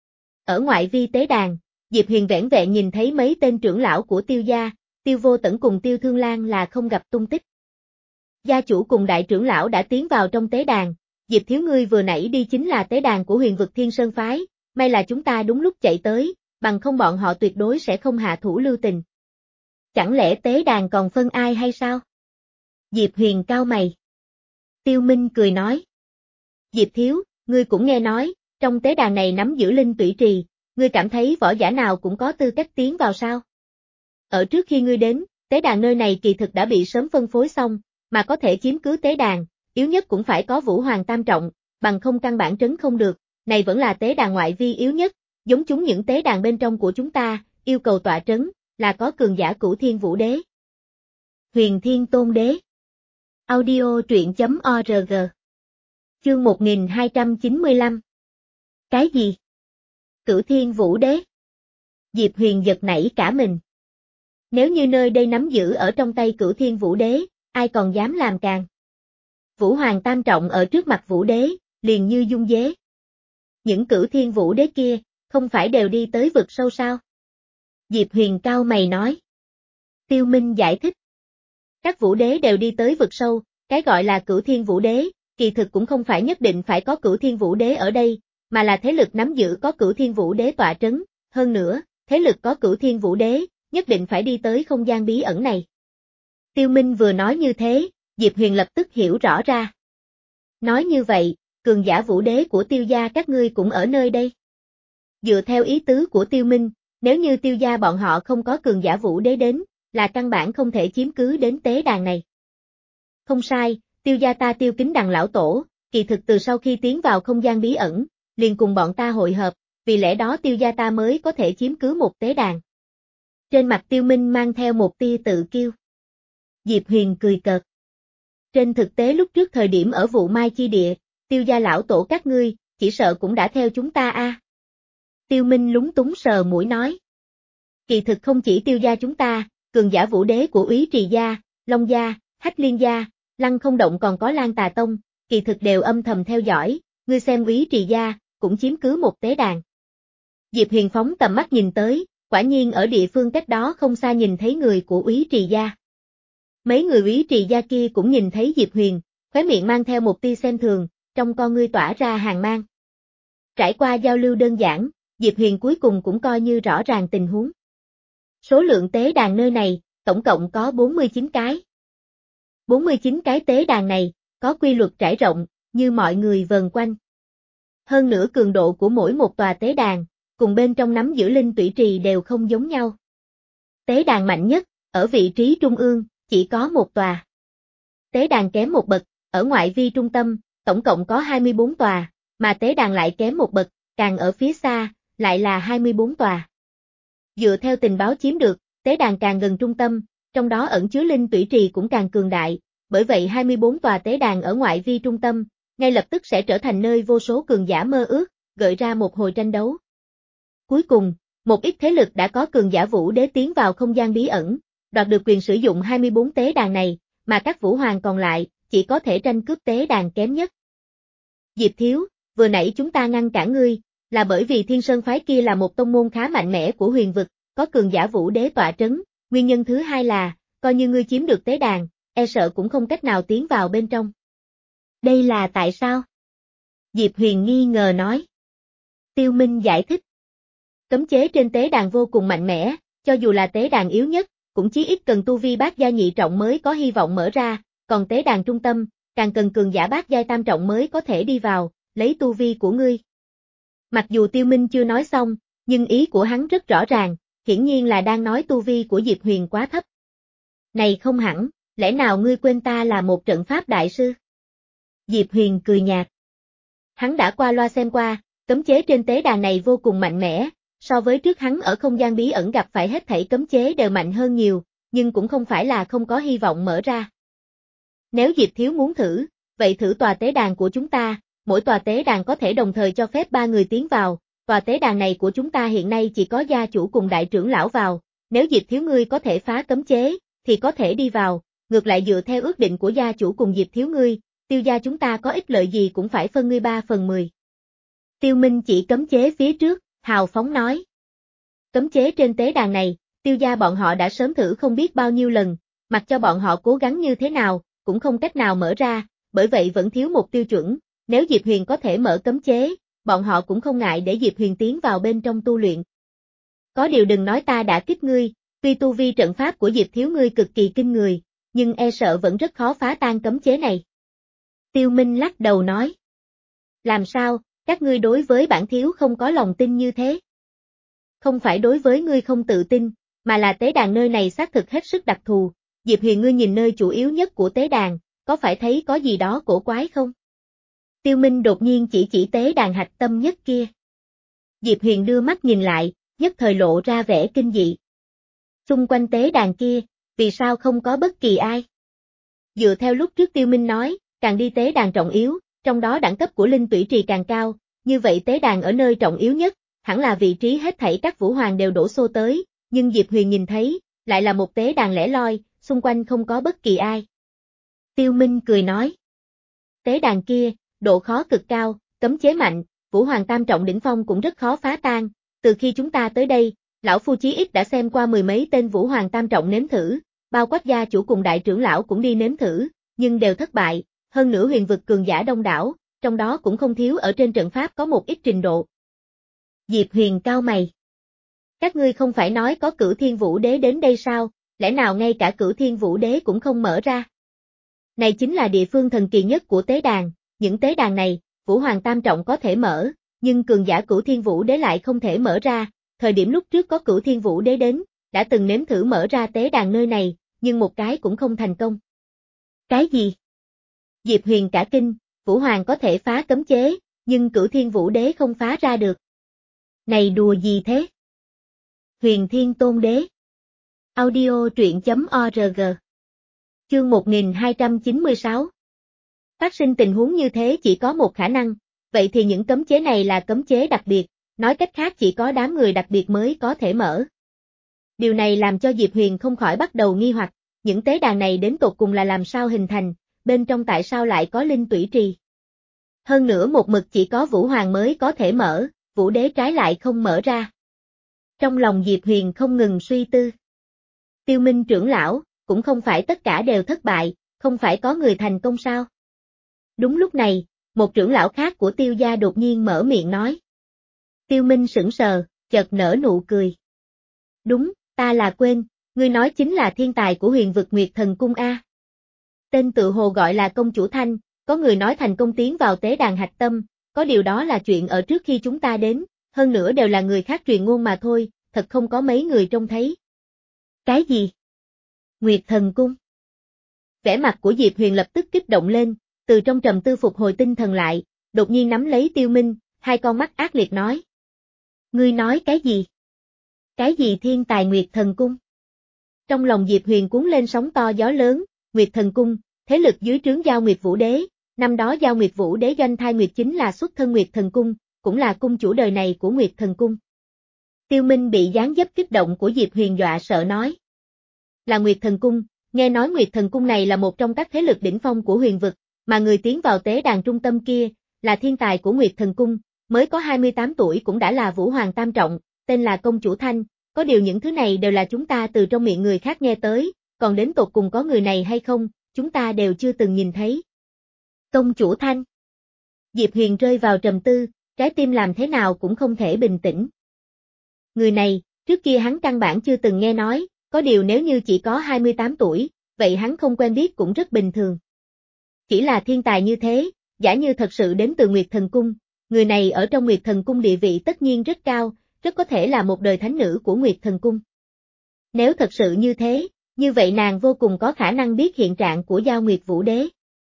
Speaker 1: Ở ngoại vi tế đàn, Diệp Huyền vẻn vẹn nhìn thấy mấy tên trưởng lão của Tiêu gia, Tiêu Vô Tẩn cùng Tiêu Thương Lan là không gặp tung tích. Gia chủ cùng đại trưởng lão đã tiến vào trong tế đàn, Diệp thiếu ngươi vừa nãy đi chính là tế đàn của Huyền vực Thiên Sơn phái, may là chúng ta đúng lúc chạy tới, bằng không bọn họ tuyệt đối sẽ không hạ thủ lưu tình. Chẳng lẽ tế đàn còn phân ai hay sao? Diệp Huyền cau mày. Tiêu Minh cười nói. Diệp thiếu, ngươi cũng nghe nói, trong tế đàn này nắm giữ linh tủy trì, ngươi cảm thấy võ giả nào cũng có tư cách tiến vào sao? Ở trước khi ngươi đến, tế đàn nơi này kỳ thực đã bị sớm phân phối xong, mà có thể chiếm cứ tế đàn, yếu nhất cũng phải có Vũ Hoàng tam trọng, bằng không căn bản trấn không được, này vẫn là tế đàn ngoại vi yếu nhất, giống chúng những tế đàn bên trong của chúng ta, yêu cầu tọa trấn, là có cường giả Cửu Thiên Vũ Đế. Huyền Thiên Tôn Đế. Audio truyện chấm org. Chương một nghìn hai trăm chín mươi lăm. Cái gì? Cửu Thiên Vũ Đế. Diệp Huyền giật nảy cả mình. Nếu như nơi đây nắm giữ ở trong tay Cửu Thiên Vũ Đế, ai còn dám làm càng? Vũ Hoàng tam trọng ở trước mặt Vũ Đế, liền như dung dế. Những Cửu Thiên Vũ Đế kia, không phải đều đi tới vực sâu sao? Diệp Huyền cau mày nói. Tiêu Minh giải thích. Các Vũ Đế đều đi tới vực sâu, cái gọi là Cửu Thiên Vũ Đế, kỳ thực cũng không phải nhất định phải có Cửu Thiên Vũ Đế ở đây, mà là thế lực nắm giữ có Cửu Thiên Vũ Đế tọa trấn, hơn nữa, thế lực có Cửu Thiên Vũ Đế, nhất định phải đi tới không gian bí ẩn này. Tiêu Minh vừa nói như thế, Diệp Huyền lập tức hiểu rõ ra. Nói như vậy, cường giả Vũ Đế của Tiêu gia các ngươi cũng ở nơi đây. Dựa theo ý tứ của Tiêu Minh, nếu như Tiêu gia bọn họ không có cường giả Vũ Đế đến, là căn bản không thể chiếm cứ đến tế đàn này. Không sai, Tiêu gia ta Tiêu Kính Đằng lão tổ, kỳ thực từ sau khi tiến vào không gian bí ẩn, liền cùng bọn ta hội hợp, vì lẽ đó Tiêu gia ta mới có thể chiếm cứ một tế đàn. Trên mặt Tiêu Minh mang theo một tia tự kiêu. Diệp Huyền cười cợt. Trên thực tế lúc trước thời điểm ở vụ Mai Chi Địa, Tiêu gia lão tổ các ngươi, chỉ sợ cũng đã theo chúng ta a. À. Tiêu Minh lúng túng sờ mũi nói. Kỳ thực không chỉ Tiêu gia chúng ta, cường giả Vũ Đế của Úy Trì gia, Long gia, Hách Liên gia, Lăng Không Động còn có Lan Tà Tông, kỳ thực đều âm thầm theo dõi, ngươi xem Úy Trì gia, cũng chiếm cứ một tế đàn. Diệp Huyền phóng tầm mắt nhìn tới, quả nhiên ở địa phương cách đó không xa nhìn thấy người của Úy Trì gia. Mấy người Úy Trì gia kia cũng nhìn thấy Diệp Huyền, khóe miệng mang theo một tia xem thường, trong con ngươi tỏa ra hàn mang. Trải qua giao lưu đơn giản, Diệp Huyền cuối cùng cũng coi như rõ ràng tình huống. Số lượng tế đàn nơi này, tổng cộng có bốn mươi chín cái. bốn mươi chín cái tế đàn này, có quy luật trải rộng, như mọi người vờn quanh. Hơn nữa cường độ của mỗi một tòa tế đàn, cùng bên trong nắm giữ linh tủy trì đều không giống nhau. Tế đàn mạnh nhất, ở vị trí trung ương, chỉ có một tòa. Tế đàn kém một bậc, ở ngoại vi trung tâm, tổng cộng có hai mươi bốn tòa, mà tế đàn lại kém một bậc, càng ở phía xa, lại là hai mươi bốn tòa. Dựa theo tình báo chiếm được, tế đàn càng gần trung tâm, trong đó ẩn chứa linh tủy trì cũng càng cường đại, bởi vậy hai mươi bốn tòa tế đàn ở ngoại vi trung tâm, ngay lập tức sẽ trở thành nơi vô số cường giả mơ ước, gợi ra một hồi tranh đấu. Cuối cùng, một ít thế lực đã có cường giả Vũ Đế tiến vào không gian bí ẩn, đoạt được quyền sử dụng hai mươi bốn tế đàn này, mà các Vũ Hoàng còn lại, chỉ có thể tranh cướp tế đàn kém nhất. Diệp thiếu, vừa nãy chúng ta ngăn cản ngươi, là bởi vì Thiên Sơn phái kia là một tông môn khá mạnh mẽ của huyền vực, có cường giả Vũ Đế tọa trấn, nguyên nhân thứ hai là, coi như ngươi chiếm được tế đàn, e sợ cũng không cách nào tiến vào bên trong. Đây là tại sao? Diệp Huyền nghi ngờ nói. Tiêu Minh giải thích. Cấm chế trên tế đàn vô cùng mạnh mẽ, cho dù là tế đàn yếu nhất, cũng chí ít cần tu vi bát gia nhị trọng mới có hy vọng mở ra, còn tế đàn trung tâm, càng cần cường giả bát gia tam trọng mới có thể đi vào, lấy tu vi của ngươi. Mặc dù Tiêu Minh chưa nói xong, nhưng ý của hắn rất rõ ràng, hiển nhiên là đang nói tu vi của Diệp Huyền quá thấp. Này không hẳn, lẽ nào ngươi quên ta là một trận pháp đại sư? Diệp Huyền cười nhạt. Hắn đã qua loa xem qua, cấm chế trên tế đàn này vô cùng mạnh mẽ, so với trước hắn ở không gian bí ẩn gặp phải hết thảy cấm chế đều mạnh hơn nhiều, nhưng cũng không phải là không có hy vọng mở ra. Nếu Diệp thiếu muốn thử, vậy thử tòa tế đàn của chúng ta, mỗi tòa tế đàn có thể đồng thời cho phép ba người tiến vào, tòa tế đàn này của chúng ta hiện nay chỉ có gia chủ cùng đại trưởng lão vào, nếu Diệp thiếu ngươi có thể phá cấm chế, thì có thể đi vào, ngược lại dựa theo ước định của gia chủ cùng Diệp thiếu ngươi, Tiêu gia chúng ta có ích lợi gì cũng phải phân ngươi ba phần mười. Tiêu Minh chỉ cấm chế phía trước, hào phóng nói. Cấm chế trên tế đàn này, Tiêu gia bọn họ đã sớm thử không biết bao nhiêu lần, mặc cho bọn họ cố gắng như thế nào, cũng không cách nào mở ra, bởi vậy vẫn thiếu một tiêu chuẩn, nếu Diệp Huyền có thể mở cấm chế, bọn họ cũng không ngại để Diệp Huyền tiến vào bên trong tu luyện. Có điều đừng nói ta đã kích ngươi, tuy tu vi trận pháp của Diệp thiếu ngươi cực kỳ kinh người, nhưng e sợ vẫn rất khó phá tan cấm chế này. Tiêu Minh lắc đầu nói. Làm sao, các ngươi đối với bản thiếu không có lòng tin như thế? Không phải đối với ngươi không tự tin, mà là tế đàn nơi này xác thực hết sức đặc thù, Diệp Huyền ngươi nhìn nơi chủ yếu nhất của tế đàn, có phải thấy có gì đó cổ quái không? Tiêu Minh đột nhiên chỉ chỉ tế đàn hạch tâm nhất kia. Diệp Huyền đưa mắt nhìn lại, nhất thời lộ ra vẻ kinh dị. Xung quanh tế đàn kia, vì sao không có bất kỳ ai? Dựa theo lúc trước Tiêu Minh nói, càng đi tế đàn trọng yếu, trong đó đẳng cấp của linh tủy trì càng cao, như vậy tế đàn ở nơi trọng yếu nhất, hẳn là vị trí hết thảy các vũ hoàng đều đổ xô tới, nhưng Diệp Huyền nhìn thấy, lại là một tế đàn lẻ loi, xung quanh không có bất kỳ ai. Tiêu Minh cười nói. Tế đàn kia, độ khó cực cao, cấm chế mạnh, vũ hoàng tam trọng đỉnh phong cũng rất khó phá tan, từ khi chúng ta tới đây, lão phu chí ít đã xem qua mười mấy tên vũ hoàng tam trọng nếm thử, bao quát gia chủ cùng đại trưởng lão cũng đi nếm thử, nhưng đều thất bại, hơn nữa huyền vực cường giả đông đảo, trong đó cũng không thiếu ở trên trận pháp có một ít trình độ. Diệp Huyền cao mày. Các ngươi không phải nói có Cửu Thiên Vũ Đế đến đây sao, lẽ nào ngay cả Cửu Thiên Vũ Đế cũng không mở ra? Này chính là địa phương thần kỳ nhất của tế đàn, những tế đàn này, Vũ Hoàng Tam Trọng có thể mở, nhưng cường giả Cửu Thiên Vũ Đế lại không thể mở ra, thời điểm lúc trước có Cửu Thiên Vũ Đế đến, đã từng nếm thử mở ra tế đàn nơi này, nhưng một cái cũng không thành công. Cái gì? Diệp Huyền cả kinh, Vũ Hoàng có thể phá cấm chế, nhưng Cửu Thiên Vũ Đế không phá ra được. Này đùa gì thế? Huyền Thiên Tôn Đế. Audio truyện chấm org. Chương một nghìn hai trăm chín mươi sáu. Phát sinh tình huống như thế chỉ có một khả năng, vậy thì những cấm chế này là cấm chế đặc biệt, nói cách khác chỉ có đám người đặc biệt mới có thể mở. Điều này làm cho Diệp Huyền không khỏi bắt đầu nghi hoặc, những tế đàn này đến tột cùng là làm sao hình thành, bên trong tại sao lại có linh tủy trì. Hơn nữa một mực chỉ có Vũ Hoàng mới có thể mở, Vũ Đế trái lại không mở ra. Trong lòng Diệp Huyền không ngừng suy tư. Tiêu Minh trưởng lão, cũng không phải tất cả đều thất bại, không phải có người thành công sao? Đúng lúc này, một trưởng lão khác của Tiêu gia đột nhiên mở miệng nói. Tiêu Minh sững sờ, chợt nở nụ cười. Đúng, ta là quên, ngươi nói chính là thiên tài của huyền vực Nguyệt Thần Cung A. Tên tự hồ gọi là công chủ Thanh, có người nói thành công tiến vào tế đàn hạch tâm, có điều đó là chuyện ở trước khi chúng ta đến, hơn nữa đều là người khác truyền ngôn mà thôi, thật không có mấy người trông thấy. Cái gì? Nguyệt Thần Cung. Vẻ mặt của Diệp Huyền lập tức kích động lên, từ trong trầm tư phục hồi tinh thần lại, đột nhiên nắm lấy Tiêu Minh, hai con mắt ác liệt nói. Ngươi nói cái gì? Cái gì thiên tài Nguyệt Thần Cung? Trong lòng Diệp Huyền cuốn lên sóng to gió lớn, Nguyệt Thần Cung, thế lực dưới trướng Giao Nguyệt Vũ Đế, năm đó Giao Nguyệt Vũ Đế doanh thai Nguyệt chính là xuất thân Nguyệt Thần Cung, cũng là cung chủ đời này của Nguyệt Thần Cung. Tiêu Minh bị dáng dấp kích động của Diệp Huyền dọa sợ nói. Là Nguyệt Thần Cung, nghe nói Nguyệt Thần Cung này là một trong các thế lực đỉnh phong của huyền vực, mà người tiến vào tế đàn trung tâm kia, là thiên tài của Nguyệt Thần Cung, mới có hai mươi tám tuổi cũng đã là Vũ Hoàng Tam Trọng, tên là Công Chủ Thanh, có điều những thứ này đều là chúng ta từ trong miệng người khác nghe tới, còn đến tột cùng có người này hay không, chúng ta đều chưa từng nhìn thấy. Công Chủ Thanh. Diệp Huyền rơi vào trầm tư, trái tim làm thế nào cũng không thể bình tĩnh. Người này, trước kia hắn căn bản chưa từng nghe nói, có điều nếu như chỉ có hai mươi tám tuổi, vậy hắn không quen biết cũng rất bình thường. Chỉ là thiên tài như thế, giả như thật sự đến từ Nguyệt Thần Cung, người này ở trong Nguyệt Thần Cung địa vị tất nhiên rất cao, rất có thể là một đời thánh nữ của Nguyệt Thần Cung. Nếu thật sự như thế, như vậy nàng vô cùng có khả năng biết hiện trạng của Giao Nguyệt Vũ Đế.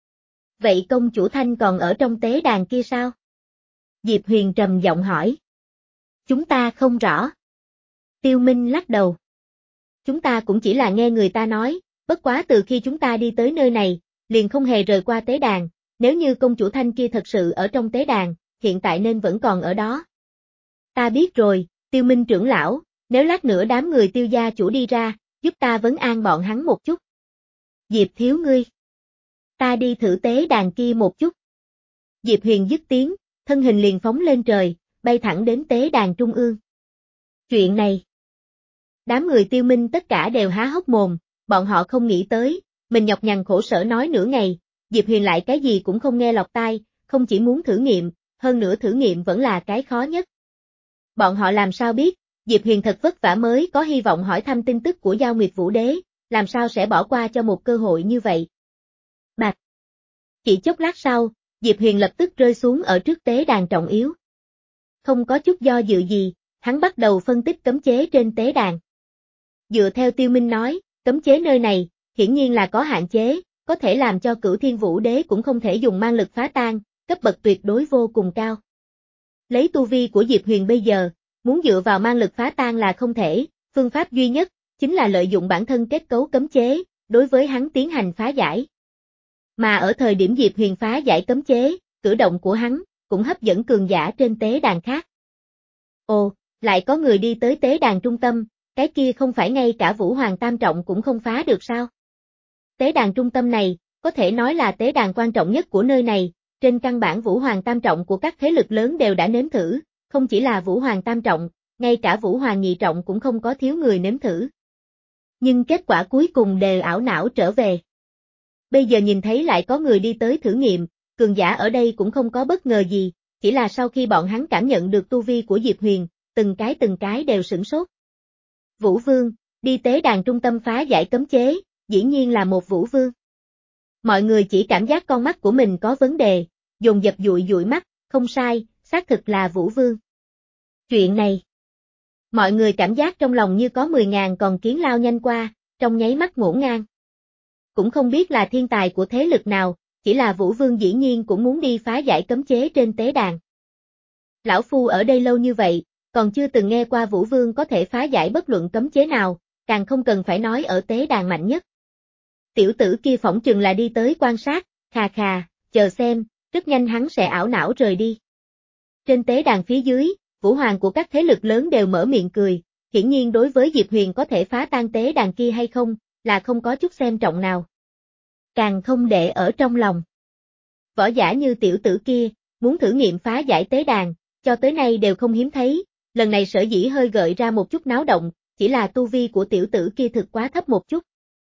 Speaker 1: Vậy công chủ Thanh còn ở trong tế đàn kia sao? Diệp Huyền trầm giọng hỏi. Chúng ta không rõ. Tiêu Minh lắc đầu. Chúng ta cũng chỉ là nghe người ta nói, bất quá từ khi chúng ta đi tới nơi này, liền không hề rời qua tế đàn, nếu như công chủ Thanh kia thật sự ở trong tế đàn, hiện tại nên vẫn còn ở đó. Ta biết rồi, Tiêu Minh trưởng lão, nếu lát nữa đám người Tiêu gia chủ đi ra, giúp ta vấn an bọn hắn một chút. Diệp thiếu ngươi. Ta đi thử tế đàn kia một chút. Diệp Huyền dứt tiếng, thân hình liền phóng lên trời, bay thẳng đến tế đàn trung ương. Chuyện này, đám người Tiêu Minh tất cả đều há hốc mồm, bọn họ không nghĩ tới, mình nhọc nhằn khổ sở nói nửa ngày, Diệp Huyền lại cái gì cũng không nghe lọt tai, không chỉ muốn thử nghiệm, hơn nữa thử nghiệm vẫn là cái khó nhất. Bọn họ làm sao biết, Diệp Huyền thật vất vả mới có hy vọng hỏi thăm tin tức của Giao Nguyệt Vũ Đế, làm sao sẽ bỏ qua cho một cơ hội như vậy. Bạch. Chỉ chốc lát sau, Diệp Huyền lập tức rơi xuống ở trước tế đàn trọng yếu. Không có chút do dự gì, hắn bắt đầu phân tích cấm chế trên tế đàn. Dựa theo Tiêu Minh nói, cấm chế nơi này, hiển nhiên là có hạn chế, có thể làm cho Cửu Thiên Vũ Đế cũng không thể dùng mang lực phá tan, cấp bậc tuyệt đối vô cùng cao. Lấy tu vi của Diệp Huyền bây giờ, muốn dựa vào mang lực phá tan là không thể, phương pháp duy nhất, chính là lợi dụng bản thân kết cấu cấm chế, đối với hắn tiến hành phá giải. Mà ở thời điểm Diệp Huyền phá giải cấm chế, cử động của hắn, cũng hấp dẫn cường giả trên tế đàn khác. Ồ, lại có người đi tới tế đàn trung tâm, cái kia không phải ngay cả Vũ Hoàng Tam Trọng cũng không phá được sao? Tế đàn trung tâm này, có thể nói là tế đàn quan trọng nhất của nơi này, trên căn bản Vũ Hoàng Tam Trọng của các thế lực lớn đều đã nếm thử, không chỉ là Vũ Hoàng Tam Trọng, ngay cả Vũ Hoàng Nhị Trọng cũng không có thiếu người nếm thử. Nhưng kết quả cuối cùng đều ảo não trở về. Bây giờ nhìn thấy lại có người đi tới thử nghiệm, cường giả ở đây cũng không có bất ngờ gì, chỉ là sau khi bọn hắn cảm nhận được tu vi của Diệp Huyền, từng cái từng cái đều sửng sốt. Vũ Vương, đi tế đàn trung tâm phá giải cấm chế, dĩ nhiên là một Vũ Vương. Mọi người chỉ cảm giác con mắt của mình có vấn đề, dồn dập dụi dụi mắt, không sai, xác thực là Vũ Vương. Chuyện này, mọi người cảm giác trong lòng như có mười ngàn con kiến lao nhanh qua, trong nháy mắt ngổn ngang. Cũng không biết là thiên tài của thế lực nào, chỉ là Vũ Vương dĩ nhiên cũng muốn đi phá giải cấm chế trên tế đàn. Lão Phu ở đây lâu như vậy, còn chưa từng nghe qua Vũ Vương có thể phá giải bất luận cấm chế nào, càng không cần phải nói ở tế đàn mạnh nhất. Tiểu tử kia phỏng chừng là đi tới quan sát, khà khà, chờ xem, rất nhanh hắn sẽ ảo não rời đi. Trên tế đàn phía dưới, Vũ Hoàng của các thế lực lớn đều mở miệng cười, hiển nhiên đối với Diệp Huyền có thể phá tan tế đàn kia hay không, là không có chút xem trọng nào. Càng không để ở trong lòng. Võ giả như tiểu tử kia, muốn thử nghiệm phá giải tế đàn, cho tới nay đều không hiếm thấy, lần này sở dĩ hơi gợi ra một chút náo động, chỉ là tu vi của tiểu tử kia thực quá thấp một chút.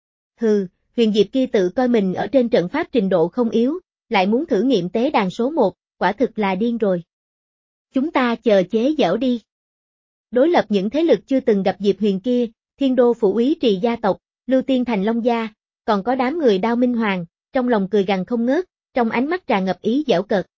Speaker 1: Hừ, Huyền Diệp kia tự coi mình ở trên trận pháp trình độ không yếu, lại muốn thử nghiệm tế đàn số một, quả thực là điên rồi. Chúng ta chờ chế giễu đi. Đối lập những thế lực chưa từng gặp Diệp Huyền kia, Thiên Đô Phủ Úy Trì gia tộc, Lưu Tiên Thành Long gia, còn có đám người Đao Minh Hoàng, trong lòng cười gằn không ngớt, trong ánh mắt tràn ngập ý giễu cợt.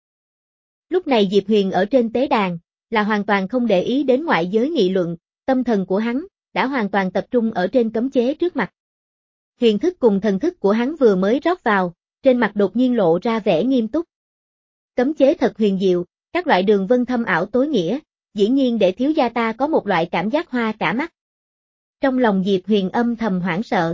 Speaker 1: Lúc này Diệp Huyền ở trên tế đàn, là hoàn toàn không để ý đến ngoại giới nghị luận, tâm thần của hắn, đã hoàn toàn tập trung ở trên cấm chế trước mặt. Huyền thức cùng thần thức của hắn vừa mới rót vào, trên mặt đột nhiên lộ ra vẻ nghiêm túc. Cấm chế thật huyền diệu, các loại đường vân thâm ảo tối nghĩa, dĩ nhiên để thiếu gia ta có một loại cảm giác hoa cả mắt. Trong lòng Diệp Huyền âm thầm hoảng sợ.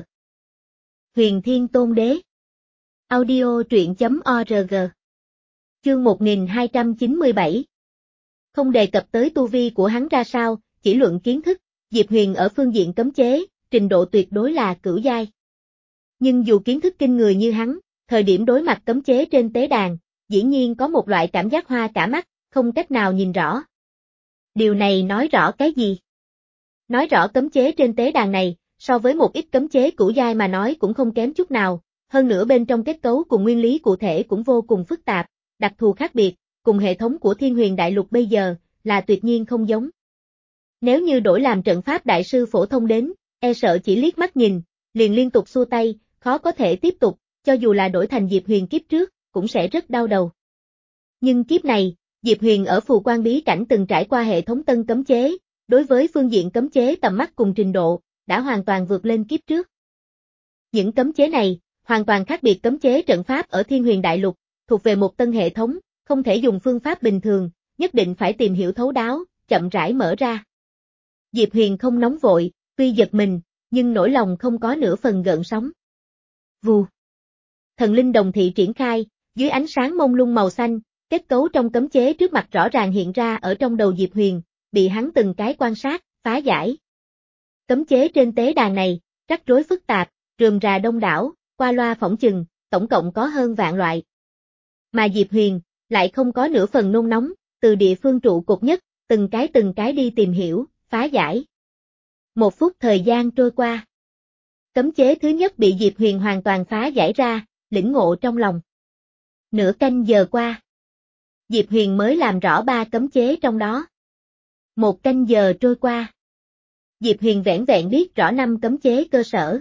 Speaker 1: Huyền Thiên Tôn Đế. Audio truyện chấm org. Chương một nghìn hai trăm chín mươi bảy. Không đề cập tới tu vi của hắn ra sao, chỉ luận kiến thức, Diệp Huyền ở phương diện cấm chế, trình độ tuyệt đối là cửu giai. Nhưng dù kiến thức kinh người như hắn, thời điểm đối mặt cấm chế trên tế đàn, dĩ nhiên có một loại cảm giác hoa cả mắt, không cách nào nhìn rõ. Điều này nói rõ cái gì? Nói rõ cấm chế trên tế đàn này, so với một ít cấm chế cửu giai mà nói cũng không kém chút nào, hơn nữa bên trong kết cấu cùng nguyên lý cụ thể cũng vô cùng phức tạp, đặc thù khác biệt, cùng hệ thống của Thiên Huyền Đại Lục bây giờ, là tuyệt nhiên không giống. Nếu như đổi làm trận pháp đại sư phổ thông đến, e sợ chỉ liếc mắt nhìn, liền liên tục xua tay, khó có thể tiếp tục, cho dù là đổi thành Diệp Huyền kiếp trước, cũng sẽ rất đau đầu. Nhưng kiếp này, Diệp Huyền ở Phù Quan Bí Cảnh từng trải qua hệ thống tân cấm chế, đối với phương diện cấm chế tầm mắt cùng trình độ, đã hoàn toàn vượt lên kiếp trước. Những cấm chế này, hoàn toàn khác biệt cấm chế trận pháp ở Thiên Huyền Đại Lục, thuộc về một tân hệ thống, không thể dùng phương pháp bình thường, nhất định phải tìm hiểu thấu đáo, chậm rãi mở ra. Diệp Huyền không nóng vội, tuy giật mình, nhưng nỗi lòng không có nửa phần gợn sóng. Vù. Thần linh đồng thị triển khai, dưới ánh sáng mông lung màu xanh, kết cấu trong cấm chế trước mặt rõ ràng hiện ra ở trong đầu Diệp Huyền, bị hắn từng cái quan sát, phá giải. Cấm chế trên tế đàn này, rắc rối phức tạp, rườm rà đông đảo, qua loa phỏng chừng, tổng cộng có hơn vạn loại. Mà Diệp Huyền, lại không có nửa phần nôn nóng, từ địa phương trụ cột nhất, từng cái từng cái đi tìm hiểu, phá giải. Một phút thời gian trôi qua. Cấm chế thứ nhất bị Diệp Huyền hoàn toàn phá giải ra, lĩnh ngộ trong lòng. Nửa canh giờ qua. Diệp Huyền mới làm rõ ba cấm chế trong đó. Một canh giờ trôi qua. Diệp Huyền vẻn vẹn biết rõ năm cấm chế cơ sở.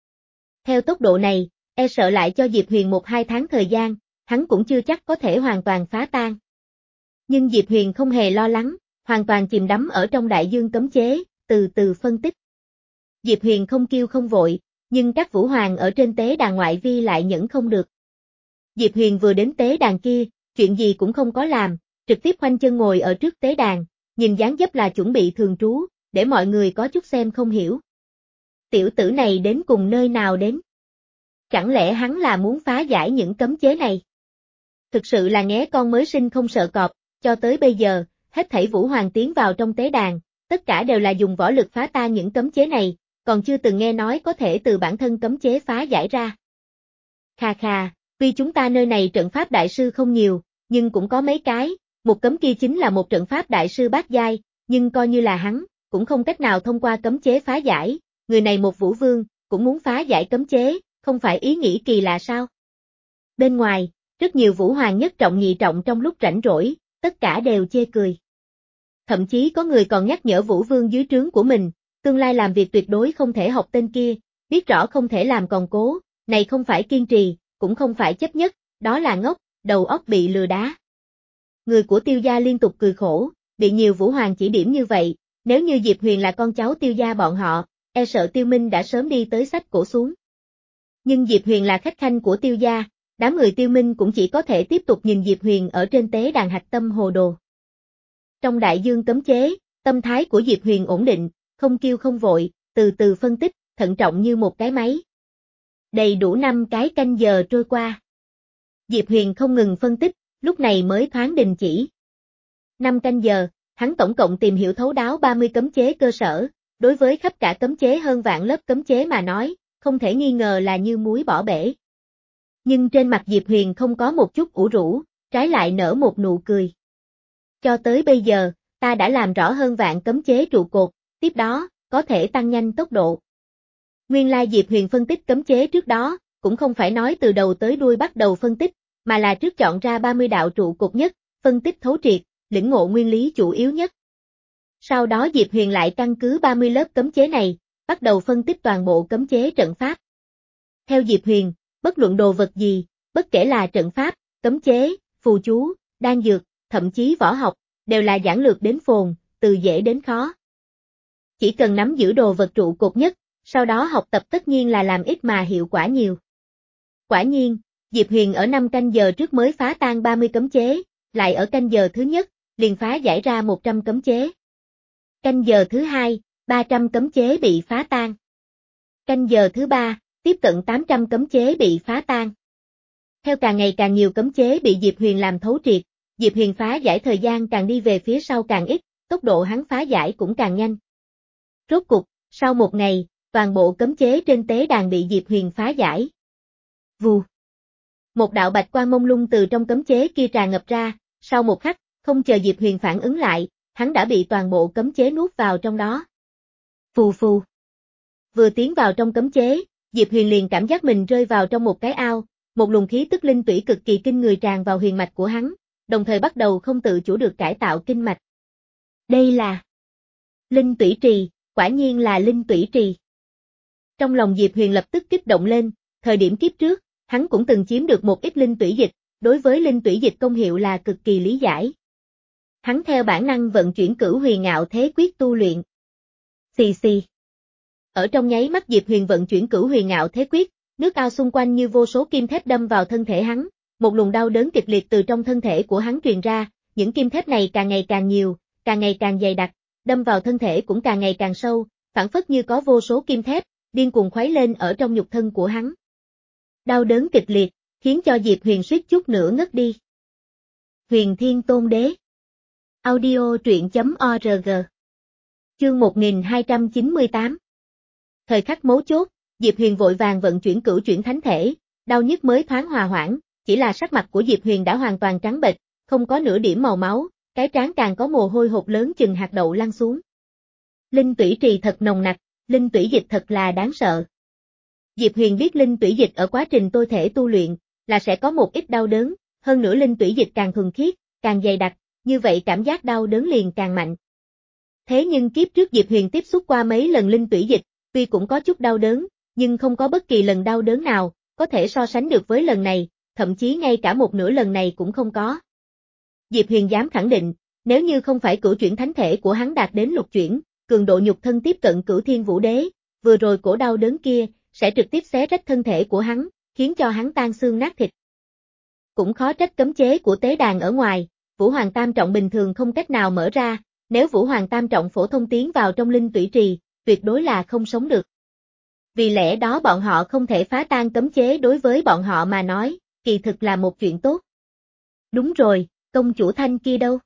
Speaker 1: Theo tốc độ này, e sợ lại cho Diệp Huyền một hai tháng thời gian, hắn cũng chưa chắc có thể hoàn toàn phá tan. Nhưng Diệp Huyền không hề lo lắng, hoàn toàn chìm đắm ở trong đại dương cấm chế, từ từ phân tích. Diệp Huyền không kiêu không vội, nhưng các vũ hoàng ở trên tế đàn ngoại vi lại nhẫn không được. Diệp Huyền vừa đến tế đàn kia, chuyện gì cũng không có làm, trực tiếp khoanh chân ngồi ở trước tế đàn, nhìn dáng dấp là chuẩn bị thường trú, để mọi người có chút xem không hiểu. Tiểu tử này đến cùng nơi nào đến? Chẳng lẽ hắn là muốn phá giải những cấm chế này? Thực sự là nghé con mới sinh không sợ cọp, cho tới bây giờ, hết thảy vũ hoàng tiến vào trong tế đàn, tất cả đều là dùng võ lực phá tan những cấm chế này, còn chưa từng nghe nói có thể từ bản thân cấm chế phá giải ra. Khà khà, tuy chúng ta nơi này trận pháp đại sư không nhiều, nhưng cũng có mấy cái, một cấm kia chính là một trận pháp đại sư bát giai, nhưng coi như là hắn, cũng không cách nào thông qua cấm chế phá giải, người này một vũ vương, cũng muốn phá giải cấm chế, không phải ý nghĩ kỳ lạ sao? Bên ngoài, rất nhiều vũ hoàng nhất trọng nhị trọng trong lúc rảnh rỗi, tất cả đều chê cười. Thậm chí có người còn nhắc nhở vũ vương dưới trướng của mình, tương lai làm việc tuyệt đối không thể học tên kia, biết rõ không thể làm còn cố, này không phải kiên trì, cũng không phải chấp nhất, đó là ngốc, đầu óc bị lừa đá. Người của Tiêu gia liên tục cười khổ, bị nhiều vũ hoàng chỉ điểm như vậy, nếu như Diệp Huyền là con cháu Tiêu gia bọn họ, e sợ Tiêu Minh đã sớm đi tới xách cổ xuống. Nhưng Diệp Huyền là khách khanh của Tiêu gia, đám người Tiêu Minh cũng chỉ có thể tiếp tục nhìn Diệp Huyền ở trên tế đàn hạch tâm hồ đồ. Trong đại dương cấm chế, tâm thái của Diệp Huyền ổn định, không kiêu không vội, từ từ phân tích, thận trọng như một cái máy. Đầy đủ năm cái canh giờ trôi qua. Diệp Huyền không ngừng phân tích, lúc này mới thoáng đình chỉ. Năm canh giờ, hắn tổng cộng tìm hiểu thấu đáo ba mươi cấm chế cơ sở, đối với khắp cả cấm chế hơn vạn lớp cấm chế mà nói, không thể nghi ngờ là như muối bỏ bể. Nhưng trên mặt Diệp Huyền không có một chút ủ rũ, trái lại nở một nụ cười. Cho tới bây giờ, ta đã làm rõ hơn vạn cấm chế trụ cột, tiếp đó, có thể tăng nhanh tốc độ. Nguyên lai Diệp Huyền phân tích cấm chế trước đó, cũng không phải nói từ đầu tới đuôi bắt đầu phân tích, mà là trước chọn ra ba mươi đạo trụ cột nhất, phân tích thấu triệt, lĩnh ngộ nguyên lý chủ yếu nhất. Sau đó Diệp Huyền lại căn cứ ba mươi lớp cấm chế này, bắt đầu phân tích toàn bộ cấm chế trận pháp. Theo Diệp Huyền, bất luận đồ vật gì, bất kể là trận pháp, cấm chế, phù chú, đan dược, thậm chí võ học, đều là giản lược đến phồn, từ dễ đến khó. Chỉ cần nắm giữ đồ vật trụ cột nhất, sau đó học tập tất nhiên là làm ít mà hiệu quả nhiều. Quả nhiên, Diệp Huyền ở năm canh giờ trước mới phá tan ba mươi cấm chế, lại ở canh giờ thứ nhất, liền phá giải ra một trăm cấm chế. Canh giờ thứ hai, ba trăm cấm chế bị phá tan. Canh giờ thứ ba, tiếp cận tám trăm cấm chế bị phá tan. Theo càng ngày càng nhiều cấm chế bị Diệp Huyền làm thấu triệt, Diệp Huyền phá giải thời gian càng đi về phía sau càng ít, tốc độ hắn phá giải cũng càng nhanh. Rốt cục, sau một ngày, toàn bộ cấm chế trên tế đàn bị Diệp Huyền phá giải. Vù. Một đạo bạch quang mông lung từ trong cấm chế kia tràn ngập ra, sau một khắc, không chờ Diệp Huyền phản ứng lại, hắn đã bị toàn bộ cấm chế nuốt vào trong đó. Phù phù. Vừa tiến vào trong cấm chế, Diệp Huyền liền cảm giác mình rơi vào trong một cái ao, một luồng khí tức linh tủy cực kỳ kinh người tràn vào huyền mạch của hắn, đồng thời bắt đầu không tự chủ được cải tạo kinh mạch. Đây là linh tủy trì, quả nhiên là linh tủy trì. Trong lòng Diệp Huyền lập tức kích động lên, thời điểm kiếp trước, hắn cũng từng chiếm được một ít linh tủy dịch, đối với linh tủy dịch công hiệu là cực kỳ lý giải. Hắn theo bản năng vận chuyển Cửu Huyền Ngạo Thế Quyết tu luyện. Xì xì. Ở trong nháy mắt Diệp Huyền vận chuyển Cửu Huyền Ngạo Thế Quyết, nước ao xung quanh như vô số kim thép đâm vào thân thể hắn, một luồng đau đớn kịch liệt từ trong thân thể của hắn truyền ra, những kim thép này càng ngày càng nhiều, càng ngày càng dày đặc, đâm vào thân thể cũng càng ngày càng sâu, phản phất như có vô số kim thép, điên cuồng khuấy lên ở trong nhục thân của hắn. Đau đớn kịch liệt, khiến cho Diệp Huyền suýt chút nữa ngất đi. Huyền Thiên Tôn Đế. Audio truyện chấm org. Chương một nghìn hai trăm chín mươi tám. Thời khắc mấu chốt, Diệp Huyền vội vàng vận chuyển Cửu Chuyển Thánh Thể, đau nhức mới thoáng hòa hoãn, chỉ là sắc mặt của Diệp Huyền đã hoàn toàn trắng bệch, không có nửa điểm màu máu, cái trán càng có mồ hôi hột lớn chừng hạt đậu lăn xuống. Linh tủy trì thật nồng nặc, linh tủy dịch thật là đáng sợ. Diệp Huyền biết linh tủy dịch ở quá trình tôi thể tu luyện, là sẽ có một ít đau đớn, hơn nữa linh tủy dịch càng thuần khiết, càng dày đặc, như vậy cảm giác đau đớn liền càng mạnh. Thế nhưng kiếp trước Diệp Huyền tiếp xúc qua mấy lần linh tủy dịch, tuy cũng có chút đau đớn, nhưng không có bất kỳ lần đau đớn nào, có thể so sánh được với lần này, thậm chí ngay cả một nửa lần này cũng không có. Diệp Huyền dám khẳng định, nếu như không phải cửu chuyển thánh thể của hắn đạt đến lục chuyển, cường độ nhục thân tiếp cận cửu thiên vũ đế, vừa rồi cổ đau đớn kia, sẽ trực tiếp xé rách thân thể của hắn, khiến cho hắn tan xương nát thịt. Cũng khó trách cấm chế của tế đàn ở ngoài, Vũ Hoàng Tam Trọng bình thường không cách nào mở ra, nếu Vũ Hoàng Tam Trọng phổ thông tiến vào trong linh tủy trì, tuyệt đối là không sống được. Vì lẽ đó bọn họ không thể phá tan cấm chế, đối với bọn họ mà nói, kỳ thực là một chuyện tốt. Đúng rồi, công chủ Thanh kia đâu?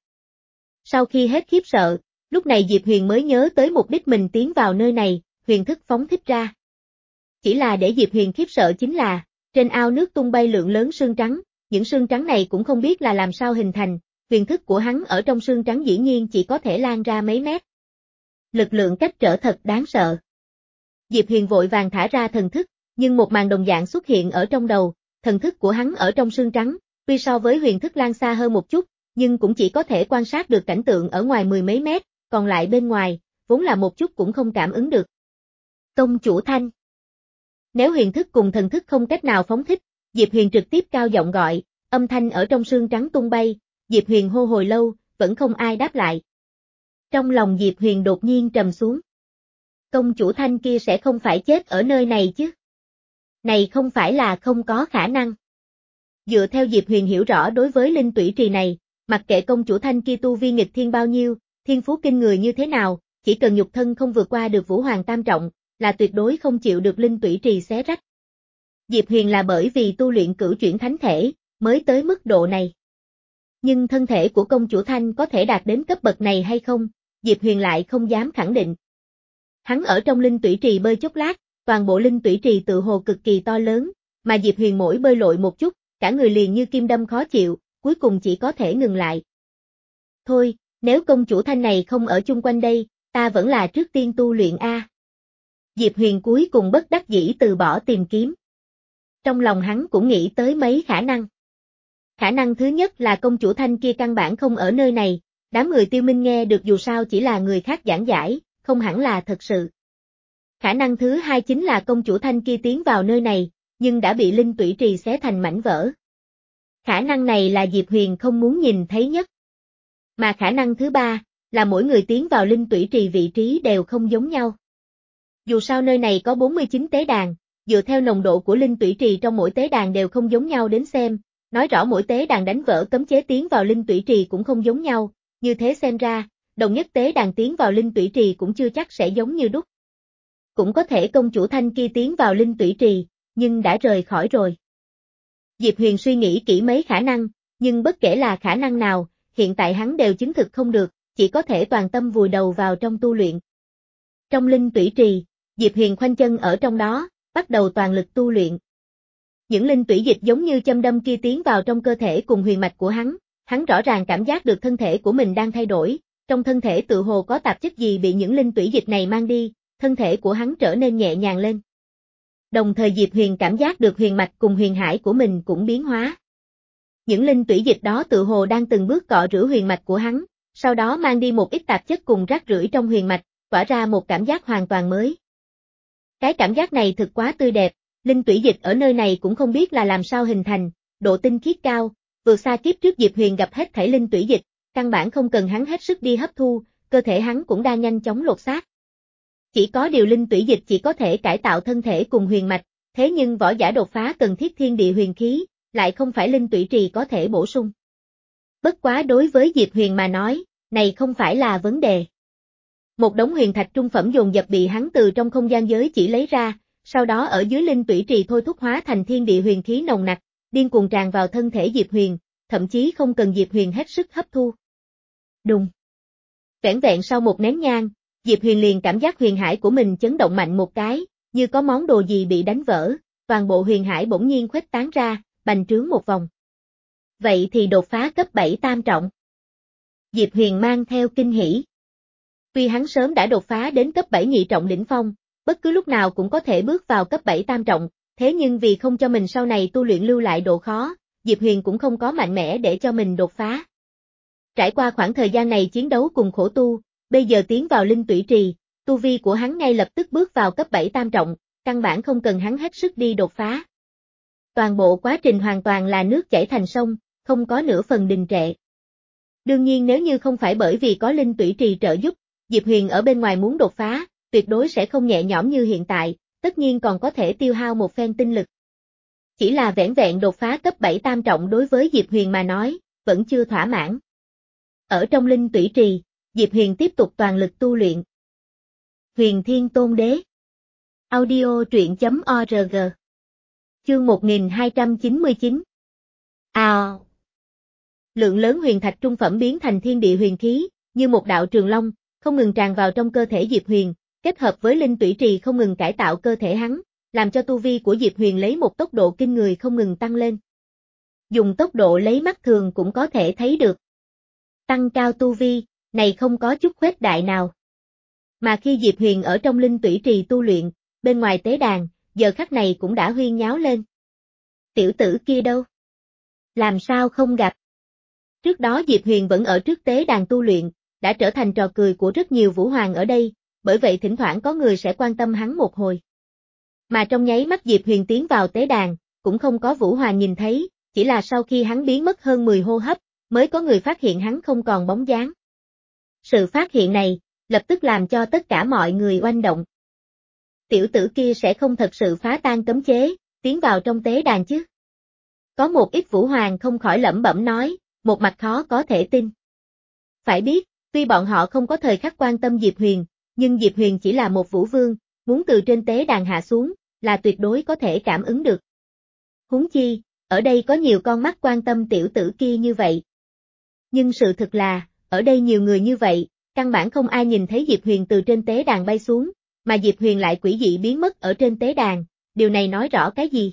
Speaker 1: Sau khi hết khiếp sợ, lúc này Diệp Huyền mới nhớ tới mục đích mình tiến vào nơi này, huyền thức phóng thích ra. Chỉ là để Diệp Huyền khiếp sợ chính là, trên ao nước tung bay lượng lớn sương trắng, những sương trắng này cũng không biết là làm sao hình thành, huyền thức của hắn ở trong sương trắng dĩ nhiên chỉ có thể lan ra mấy mét. Lực lượng cách trở thật đáng sợ. Diệp Huyền vội vàng thả ra thần thức, nhưng một màn đồng dạng xuất hiện ở trong đầu, thần thức của hắn ở trong sương trắng, tuy so với huyền thức lan xa hơn một chút, nhưng cũng chỉ có thể quan sát được cảnh tượng ở ngoài mười mấy mét, còn lại bên ngoài, vốn là một chút cũng không cảm ứng được. Công chủ Thanh. Nếu huyền thức cùng thần thức không cách nào phóng thích, Diệp Huyền trực tiếp cao giọng gọi, âm thanh ở trong sương trắng tung bay, Diệp Huyền hô hồi lâu, vẫn không ai đáp lại. Trong lòng Diệp Huyền đột nhiên trầm xuống. Công chủ Thanh kia sẽ không phải chết ở nơi này chứ? Này không phải là không có khả năng. Dựa theo Diệp Huyền hiểu rõ đối với linh tủy trì này, mặc kệ công chủ Thanh kia tu vi nghịch thiên bao nhiêu, thiên phú kinh người như thế nào, chỉ cần nhục thân không vượt qua được Vũ Hoàng Tam Trọng, là tuyệt đối không chịu được linh tủy trì xé rách. Diệp Huyền là bởi vì tu luyện cửu chuyển thánh thể, mới tới mức độ này. Nhưng thân thể của công chủ Thanh có thể đạt đến cấp bậc này hay không, Diệp Huyền lại không dám khẳng định. Hắn ở trong linh tủy trì bơi chốc lát, toàn bộ linh tủy trì tự hồ cực kỳ to lớn, mà Diệp Huyền mỗi bơi lội một chút, cả người liền như kim đâm khó chịu, cuối cùng chỉ có thể ngừng lại. Thôi, nếu công chủ Thanh này không ở chung quanh đây, ta vẫn là trước tiên tu luyện A. Diệp Huyền cuối cùng bất đắc dĩ từ bỏ tìm kiếm. Trong lòng hắn cũng nghĩ tới mấy khả năng. Khả năng thứ nhất là công chủ Thanh kia căn bản không ở nơi này, đám người Tiêu Minh nghe được dù sao chỉ là người khác giảng giải, không hẳn là thật sự. Khả năng thứ hai chính là công chủ Thanh kia tiến vào nơi này, nhưng đã bị linh tủy trì xé thành mảnh vỡ. Khả năng này là Diệp Huyền không muốn nhìn thấy nhất. Mà khả năng thứ ba, là mỗi người tiến vào linh tủy trì vị trí đều không giống nhau. Dù sao nơi này có bốn mươi chín tế đàn, dựa theo nồng độ của linh tủy trì trong mỗi tế đàn đều không giống nhau đến xem, nói rõ mỗi tế đàn đánh vỡ cấm chế tiến vào linh tủy trì cũng không giống nhau, như thế xem ra, đồng nhất tế đàn tiến vào linh tủy trì cũng chưa chắc sẽ giống như đúc. Cũng có thể công chủ Thanh kia tiến vào linh tủy trì, nhưng đã rời khỏi rồi. Diệp Huyền suy nghĩ kỹ mấy khả năng, nhưng bất kể là khả năng nào, hiện tại hắn đều chứng thực không được, chỉ có thể toàn tâm vùi đầu vào trong tu luyện. Trong linh tủy trì, Diệp Huyền khoanh chân ở trong đó, bắt đầu toàn lực tu luyện. Những linh tủy dịch giống như châm đâm kia tiến vào trong cơ thể cùng huyền mạch của hắn, hắn rõ ràng cảm giác được thân thể của mình đang thay đổi, trong thân thể tự hồ có tạp chất gì bị những linh tủy dịch này mang đi, thân thể của hắn trở nên nhẹ nhàng lên. Đồng thời Diệp Huyền cảm giác được huyền mạch cùng huyền hải của mình cũng biến hóa. Những linh tủy dịch đó tự hồ đang từng bước cọ rửa huyền mạch của hắn, sau đó mang đi một ít tạp chất cùng rác rưởi trong huyền mạch, tỏa ra một cảm giác hoàn toàn mới. Cái cảm giác này thực quá tươi đẹp, linh tủy dịch ở nơi này cũng không biết là làm sao hình thành, độ tinh khiết cao, vượt xa kiếp trước Diệp Huyền gặp hết thảy linh tủy dịch, căn bản không cần hắn hết sức đi hấp thu, cơ thể hắn cũng đang nhanh chóng lột xác. Chỉ có điều linh tủy dịch chỉ có thể cải tạo thân thể cùng huyền mạch, thế nhưng võ giả đột phá cần thiết thiên địa huyền khí, lại không phải linh tủy trì có thể bổ sung. Bất quá đối với Diệp Huyền mà nói, này không phải là vấn đề. Một đống huyền thạch trung phẩm dồn dập bị hắn từ trong không gian giới chỉ lấy ra, sau đó ở dưới linh tủy trì thôi thúc hóa thành thiên địa huyền khí nồng nặc, điên cuồng tràn vào thân thể Diệp Huyền, thậm chí không cần Diệp Huyền hết sức hấp thu. Đùng. Vẻn vẹn sau một nén nhang, Diệp Huyền liền cảm giác huyền hải của mình chấn động mạnh một cái, như có món đồ gì bị đánh vỡ, toàn bộ huyền hải bỗng nhiên khuếch tán ra, bành trướng một vòng. Vậy thì đột phá cấp bảy tam trọng. Diệp Huyền mang theo kinh hỉ. Tuy hắn sớm đã đột phá đến cấp bảy nhị trọng đỉnh phong, bất cứ lúc nào cũng có thể bước vào cấp bảy tam trọng, thế nhưng vì không cho mình sau này tu luyện lưu lại độ khó, Diệp Huyền cũng không có mạnh mẽ để cho mình đột phá. Trải qua khoảng thời gian này chiến đấu cùng khổ tu, bây giờ tiến vào linh tủy trì, tu vi của hắn ngay lập tức bước vào cấp bảy tam trọng, căn bản không cần hắn hết sức đi đột phá. Toàn bộ quá trình hoàn toàn là nước chảy thành sông, không có nửa phần đình trệ. Đương nhiên nếu như không phải bởi vì có linh tủy trì trợ giúp, Diệp Huyền ở bên ngoài muốn đột phá, tuyệt đối sẽ không nhẹ nhõm như hiện tại, tất nhiên còn có thể tiêu hao một phen tinh lực. Chỉ là vẻn vẹn đột phá cấp bảy tam trọng đối với Diệp Huyền mà nói, vẫn chưa thỏa mãn. Ở trong linh tủy trì, Diệp Huyền tiếp tục toàn lực tu luyện. Huyền Thiên Tôn Đế. Audio truyện chấm org. Chương một nghìn hai trăm chín mươi chín. Ào. Lượng lớn huyền thạch trung phẩm biến thành thiên địa huyền khí, như một đạo trường long, không ngừng tràn vào trong cơ thể Diệp Huyền, kết hợp với linh tủy trì không ngừng cải tạo cơ thể hắn, làm cho tu vi của Diệp Huyền lấy một tốc độ kinh người không ngừng tăng lên. Dùng tốc độ lấy mắt thường cũng có thể thấy được. Tăng cao tu vi, này không có chút khuếch đại nào. Mà khi Diệp Huyền ở trong linh tủy trì tu luyện, bên ngoài tế đàn, giờ khắc này cũng đã huyên nháo lên. Tiểu tử kia đâu? Làm sao không gặp? Trước đó Diệp Huyền vẫn ở trước tế đàn tu luyện, đã trở thành trò cười của rất nhiều vũ hoàng ở đây, bởi vậy thỉnh thoảng có người sẽ quan tâm hắn một hồi. Mà trong nháy mắt Diệp Huyền tiến vào tế đàn, cũng không có vũ hoàng nhìn thấy, chỉ là sau khi hắn biến mất hơn mười hô hấp, mới có người phát hiện hắn không còn bóng dáng. Sự phát hiện này, lập tức làm cho tất cả mọi người oanh động. Tiểu tử kia sẽ không thật sự phá tan cấm chế, tiến vào trong tế đàn chứ? Có một ít vũ hoàng không khỏi lẩm bẩm nói, một mặt khó có thể tin. Phải biết, tuy bọn họ không có thời khắc quan tâm Diệp Huyền, nhưng Diệp Huyền chỉ là một vũ vương, muốn từ trên tế đàn hạ xuống, là tuyệt đối có thể cảm ứng được. Huống chi, ở đây có nhiều con mắt quan tâm tiểu tử kia như vậy. Nhưng sự thực là, ở đây nhiều người như vậy, căn bản không ai nhìn thấy Diệp Huyền từ trên tế đàn bay xuống, mà Diệp Huyền lại quỷ dị biến mất ở trên tế đàn, điều này nói rõ cái gì?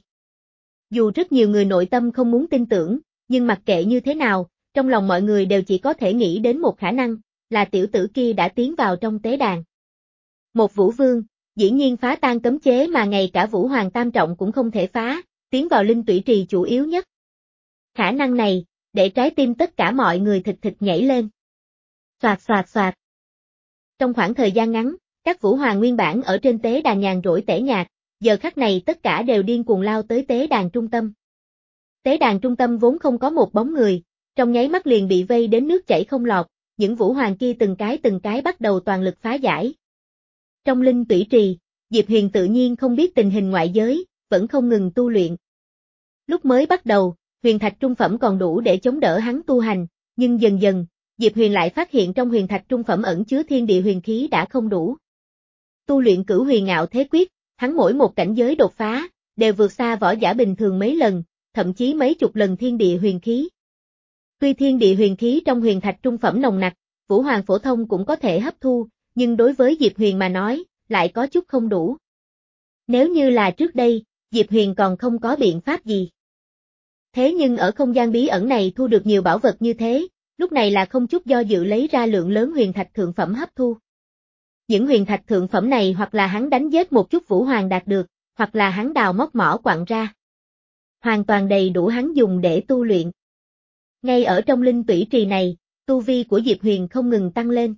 Speaker 1: Dù rất nhiều người nội tâm không muốn tin tưởng, nhưng mặc kệ như thế nào, trong lòng mọi người đều chỉ có thể nghĩ đến một khả năng, là tiểu tử kia đã tiến vào trong tế đàn. Một vũ vương, dĩ nhiên phá tan cấm chế mà ngay cả vũ hoàng tam trọng cũng không thể phá, tiến vào linh tủy trì chủ yếu nhất. Khả năng này, để trái tim tất cả mọi người thịch thịch nhảy lên. Xoạt xoạt xoạt. Trong khoảng thời gian ngắn, các vũ hoàng nguyên bản ở trên tế đàn nhàn rỗi tẻ nhạt, giờ khắc này tất cả đều điên cuồng lao tới tế đàn trung tâm. Tế đàn trung tâm vốn không có một bóng người, trong nháy mắt liền bị vây đến nước chảy không lọt, những vũ hoàng kia từng cái từng cái bắt đầu toàn lực phá giải. Trong linh tủy trì, Diệp Huyền tự nhiên không biết tình hình ngoại giới, vẫn không ngừng tu luyện. Lúc mới bắt đầu, huyền thạch trung phẩm còn đủ để chống đỡ hắn tu hành, nhưng dần dần, Diệp Huyền lại phát hiện trong huyền thạch trung phẩm ẩn chứa thiên địa huyền khí đã không đủ. Tu luyện Cửu Huyền Ngạo Thế Quyết, hắn mỗi một cảnh giới đột phá, đều vượt xa võ giả bình thường mấy lần, thậm chí mấy chục lần thiên địa huyền khí. Tuy thiên địa huyền khí trong huyền thạch trung phẩm nồng nặc, vũ hoàng phổ thông cũng có thể hấp thu, nhưng đối với Diệp Huyền mà nói, lại có chút không đủ. Nếu như là trước đây, Diệp Huyền còn không có biện pháp gì. Thế nhưng ở không gian bí ẩn này thu được nhiều bảo vật như thế, lúc này là không chút do dự lấy ra lượng lớn huyền thạch thượng phẩm hấp thu. Những huyền thạch thượng phẩm này hoặc là hắn đánh giết một chút vũ hoàng đạt được, hoặc là hắn đào móc mỏ quặng ra. Hoàn toàn đầy đủ hắn dùng để tu luyện. Ngay ở trong linh tủy trì này, tu vi của Diệp Huyền không ngừng tăng lên.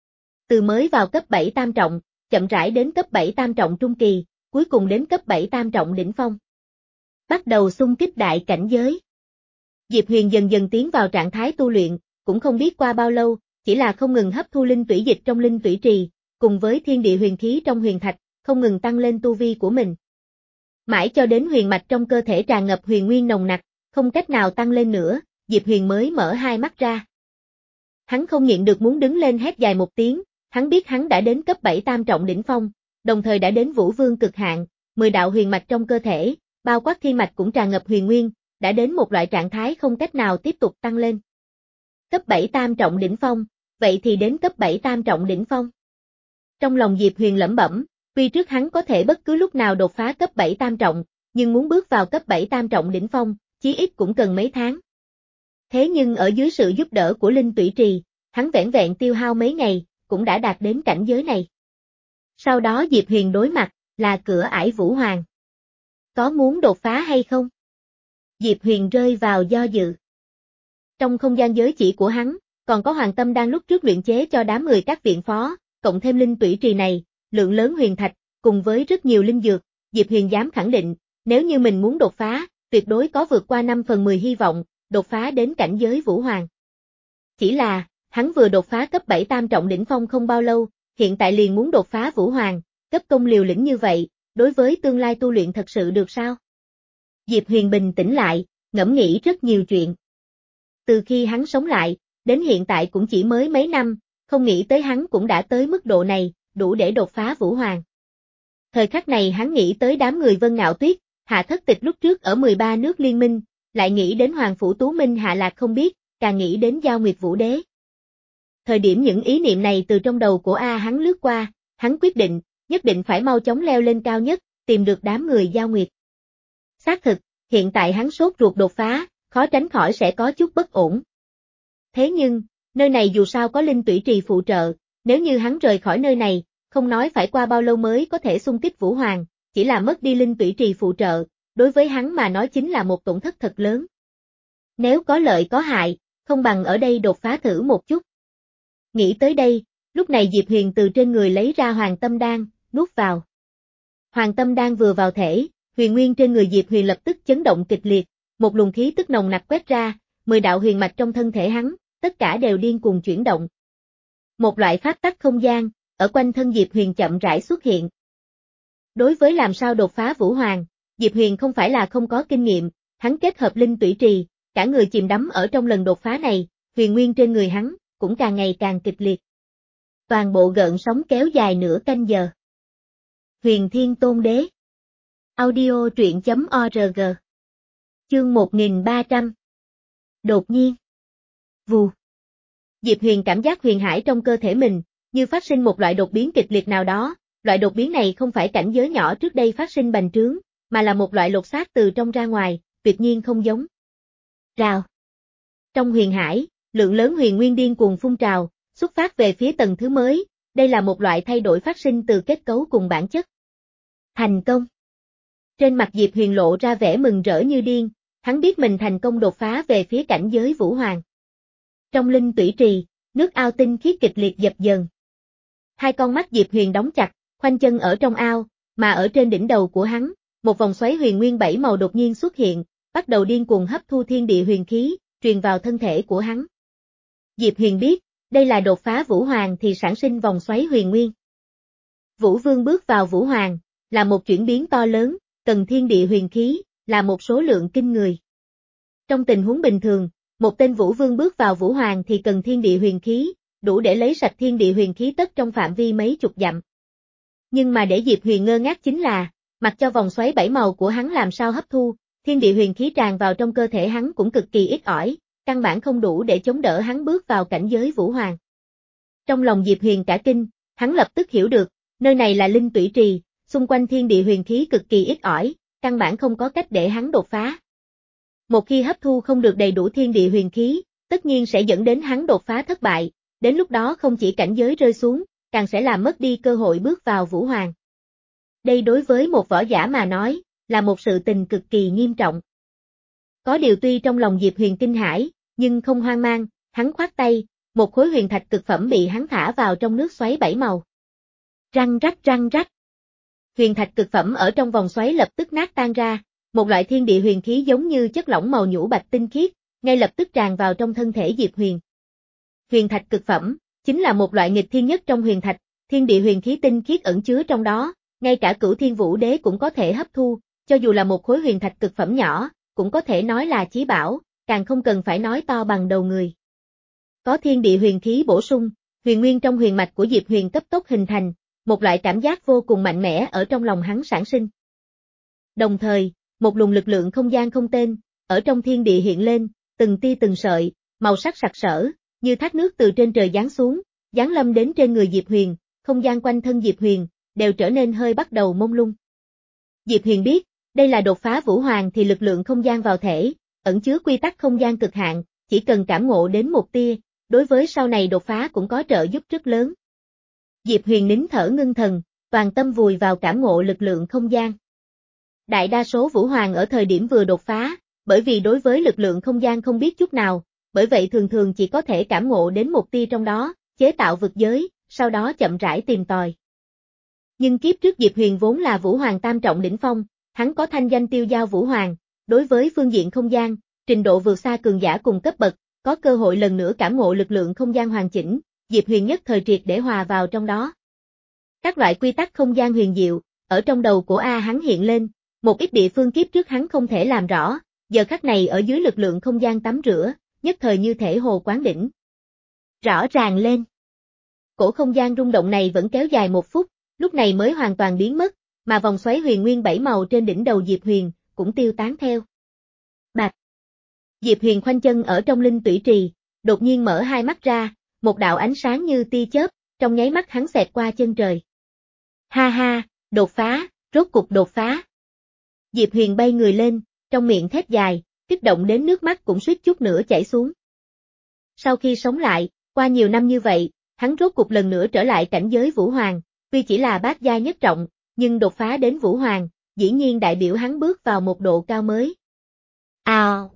Speaker 1: Từ mới vào cấp bảy tam trọng, chậm rãi đến cấp bảy tam trọng trung kỳ, cuối cùng đến cấp bảy tam trọng đỉnh phong. Bắt đầu xung kích đại cảnh giới. Diệp Huyền dần dần tiến vào trạng thái tu luyện, cũng không biết qua bao lâu, chỉ là không ngừng hấp thu linh tủy dịch trong linh tủy trì, cùng với thiên địa huyền khí trong huyền thạch, không ngừng tăng lên tu vi của mình. Mãi cho đến huyền mạch trong cơ thể tràn ngập huyền nguyên nồng nặc, không cách nào tăng lên nữa, Diệp Huyền mới mở hai mắt ra. Hắn không nhịn được muốn đứng lên hét dài một tiếng, hắn biết hắn đã đến cấp bảy tam trọng đỉnh phong, đồng thời đã đến vũ vương cực hạn, mười đạo huyền mạch trong cơ thể, bao quát thiên mạch cũng tràn ngập huyền nguyên, đã đến một loại trạng thái không cách nào tiếp tục tăng lên. Cấp bảy tam trọng đỉnh phong, vậy thì đến cấp bảy tam trọng đỉnh phong. Trong lòng Diệp Huyền lẩm bẩm, tuy trước hắn có thể bất cứ lúc nào đột phá cấp bảy tam trọng, nhưng muốn bước vào cấp bảy tam trọng đỉnh phong, chí ít cũng cần mấy tháng. Thế nhưng ở dưới sự giúp đỡ của linh tủy trì, hắn vẻn vẹn tiêu hao mấy ngày, cũng đã đạt đến cảnh giới này. Sau đó Diệp Huyền đối mặt, là cửa ải Vũ Hoàng. Có muốn đột phá hay không? Diệp Huyền rơi vào do dự. Trong không gian giới chỉ của hắn, còn có Hoàng Tâm đang lúc trước luyện chế cho đám người các viện phó, cộng thêm linh tủy trì này, lượng lớn huyền thạch, cùng với rất nhiều linh dược, Diệp Huyền dám khẳng định, nếu như mình muốn đột phá, tuyệt đối có vượt qua năm phần mười hy vọng, đột phá đến cảnh giới Vũ Hoàng. Chỉ là, hắn vừa đột phá cấp bảy tam trọng đỉnh phong không bao lâu, hiện tại liền muốn đột phá Vũ Hoàng, cấp công liều lĩnh như vậy, đối với tương lai tu luyện thật sự được sao? Diệp Huyền bình tĩnh lại, ngẫm nghĩ rất nhiều chuyện. Từ khi hắn sống lại, đến hiện tại cũng chỉ mới mấy năm, không nghĩ tới hắn cũng đã tới mức độ này, đủ để đột phá Vũ Hoàng. Thời khắc này hắn nghĩ tới đám người Vân Ngạo Tuyết, Hạ Thất Tịch lúc trước ở mười ba nước liên minh, lại nghĩ đến Hoàng Phủ Tú Minh Hạ Lạc không biết, càng nghĩ đến Giao Nguyệt Vũ Đế. Thời điểm những ý niệm này từ trong đầu của A hắn lướt qua, hắn quyết định, nhất định phải mau chóng leo lên cao nhất, tìm được đám người Giao Nguyệt. Xác thực, hiện tại hắn sốt ruột đột phá, khó tránh khỏi sẽ có chút bất ổn. Thế nhưng, nơi này dù sao có linh tủy trì phụ trợ, nếu như hắn rời khỏi nơi này, không nói phải qua bao lâu mới có thể xung kích Vũ Hoàng, chỉ là mất đi linh tủy trì phụ trợ, đối với hắn mà nói chính là một tổn thất thật lớn. Nếu có lợi có hại, không bằng ở đây đột phá thử một chút. Nghĩ tới đây, lúc này Diệp Huyền từ trên người lấy ra Hoàng Tâm Đan, nuốt vào. Hoàng Tâm Đan vừa vào thể, huyền nguyên trên người Diệp Huyền lập tức chấn động kịch liệt, một luồng khí tức nồng nặc quét ra, mười đạo huyền mạch trong thân thể hắn, tất cả đều điên cuồng chuyển động. Một loại pháp tắc không gian, ở quanh thân Diệp Huyền chậm rãi xuất hiện. Đối với làm sao đột phá Vũ Hoàng, Diệp Huyền không phải là không có kinh nghiệm, hắn kết hợp linh tủy trì, cả người chìm đắm ở trong lần đột phá này, huyền nguyên trên người hắn, cũng càng ngày càng kịch liệt. Toàn bộ gợn sóng kéo dài nửa canh giờ. Huyền Thiên Tôn Đế. Audio truyện chấm org. Chương một nghìn ba trăm. Đột nhiên. Vù. Diệp Huyền cảm giác huyền hải trong cơ thể mình, như phát sinh một loại đột biến kịch liệt nào đó, loại đột biến này không phải cảnh giới nhỏ trước đây phát sinh bành trướng, mà là một loại lột xác từ trong ra ngoài, tuyệt nhiên không giống. Rào. Trong huyền hải, lượng lớn huyền nguyên điên cuồng phun trào, xuất phát về phía tầng thứ mới, đây là một loại thay đổi phát sinh từ kết cấu cùng bản chất. Thành công. Trên mặt Diệp Huyền lộ ra vẻ mừng rỡ như điên, hắn biết mình thành công đột phá về phía cảnh giới Vũ Hoàng. Trong linh tủy trì, nước ao tinh khiết kịch liệt dập dần. Hai con mắt Diệp Huyền đóng chặt, khoanh chân ở trong ao, mà ở trên đỉnh đầu của hắn, một vòng xoáy huyền nguyên bảy màu đột nhiên xuất hiện, bắt đầu điên cuồng hấp thu thiên địa huyền khí, truyền vào thân thể của hắn. Diệp Huyền biết, đây là đột phá Vũ Hoàng thì sản sinh vòng xoáy huyền nguyên. Vũ Vương bước vào Vũ Hoàng, là một chuyển biến to lớn, cần thiên địa huyền khí, là một số lượng kinh người. Trong tình huống bình thường, một tên Vũ Vương bước vào Vũ Hoàng thì cần thiên địa huyền khí, đủ để lấy sạch thiên địa huyền khí tất trong phạm vi mấy chục dặm. Nhưng mà để Diệp Huyền ngơ ngác chính là, mặc cho vòng xoáy bảy màu của hắn làm sao hấp thu, thiên địa huyền khí tràn vào trong cơ thể hắn cũng cực kỳ ít ỏi, căn bản không đủ để chống đỡ hắn bước vào cảnh giới Vũ Hoàng. Trong lòng Diệp Huyền cả kinh, hắn lập tức hiểu được, nơi này là linh tủy trì, xung quanh thiên địa huyền khí cực kỳ ít ỏi, căn bản không có cách để hắn đột phá. Một khi hấp thu không được đầy đủ thiên địa huyền khí, tất nhiên sẽ dẫn đến hắn đột phá thất bại, đến lúc đó không chỉ cảnh giới rơi xuống, càng sẽ làm mất đi cơ hội bước vào Vũ Hoàng. Đây đối với một võ giả mà nói, là một sự tình cực kỳ nghiêm trọng. Có điều tuy trong lòng Diệp Huyền kinh hãi, nhưng không hoang mang, hắn khoát tay, một khối huyền thạch cực phẩm bị hắn thả vào trong nước xoáy bảy màu. Răng rắc răng rắc. Huyền thạch cực phẩm ở trong vòng xoáy lập tức nát tan ra, một loại thiên địa huyền khí giống như chất lỏng màu nhũ bạch tinh khiết, ngay lập tức tràn vào trong thân thể Diệp Huyền. Huyền thạch cực phẩm, chính là một loại nghịch thiên nhất trong huyền thạch, thiên địa huyền khí tinh khiết ẩn chứa trong đó, ngay cả Cửu Thiên Vũ Đế cũng có thể hấp thu, cho dù là một khối huyền thạch cực phẩm nhỏ, cũng có thể nói là chí bảo, càng không cần phải nói to bằng đầu người. Có thiên địa huyền khí bổ sung, huyền nguyên trong huyền mạch của Diệp Huyền cấp tốc hình thành, một loại cảm giác vô cùng mạnh mẽ ở trong lòng hắn sản sinh. Đồng thời, một luồng lực lượng không gian không tên, ở trong thiên địa hiện lên, từng tia từng sợi, màu sắc sặc sỡ, như thác nước từ trên trời giáng xuống, giáng lâm đến trên người Diệp Huyền, không gian quanh thân Diệp Huyền, đều trở nên hơi bắt đầu mông lung. Diệp Huyền biết, đây là đột phá Vũ Hoàng thì lực lượng không gian vào thể, ẩn chứa quy tắc không gian cực hạn, chỉ cần cảm ngộ đến một tia, đối với sau này đột phá cũng có trợ giúp rất lớn. Diệp Huyền nín thở ngưng thần, toàn tâm vùi vào cảm ngộ lực lượng không gian. Đại đa số Vũ Hoàng ở thời điểm vừa đột phá, bởi vì đối với lực lượng không gian không biết chút nào, bởi vậy thường thường chỉ có thể cảm ngộ đến một tia trong đó, chế tạo vực giới, sau đó chậm rãi tìm tòi. Nhưng kiếp trước Diệp Huyền vốn là Vũ Hoàng tam trọng đỉnh phong, hắn có thanh danh tiêu giao Vũ Hoàng, đối với phương diện không gian, trình độ vượt xa cường giả cùng cấp bậc, có cơ hội lần nữa cảm ngộ lực lượng không gian hoàn chỉnh, Diệp Huyền nhất thời triệt để hòa vào trong đó. Các loại quy tắc không gian huyền diệu, ở trong đầu của A hắn hiện lên, một ít địa phương kiếp trước hắn không thể làm rõ, giờ khắc này ở dưới lực lượng không gian tắm rửa, nhất thời như thể hồ quán đỉnh. Rõ ràng lên. Cổ không gian rung động này vẫn kéo dài một phút, lúc này mới hoàn toàn biến mất, mà vòng xoáy huyền nguyên bảy màu trên đỉnh đầu Diệp Huyền cũng tiêu tán theo. Bạch. Diệp Huyền khoanh chân ở trong linh tủy trì, đột nhiên mở hai mắt ra, một đạo ánh sáng như tia chớp, trong nháy mắt hắn xẹt qua chân trời. Ha ha, đột phá, rốt cục đột phá. Diệp Huyền bay người lên, trong miệng thét dài, kích động đến nước mắt cũng suýt chút nữa chảy xuống. Sau khi sống lại, qua nhiều năm như vậy, hắn rốt cục lần nữa trở lại cảnh giới Vũ Hoàng, tuy chỉ là bát giai nhất trọng, nhưng đột phá đến Vũ Hoàng, dĩ nhiên đại biểu hắn bước vào một độ cao mới. Ào!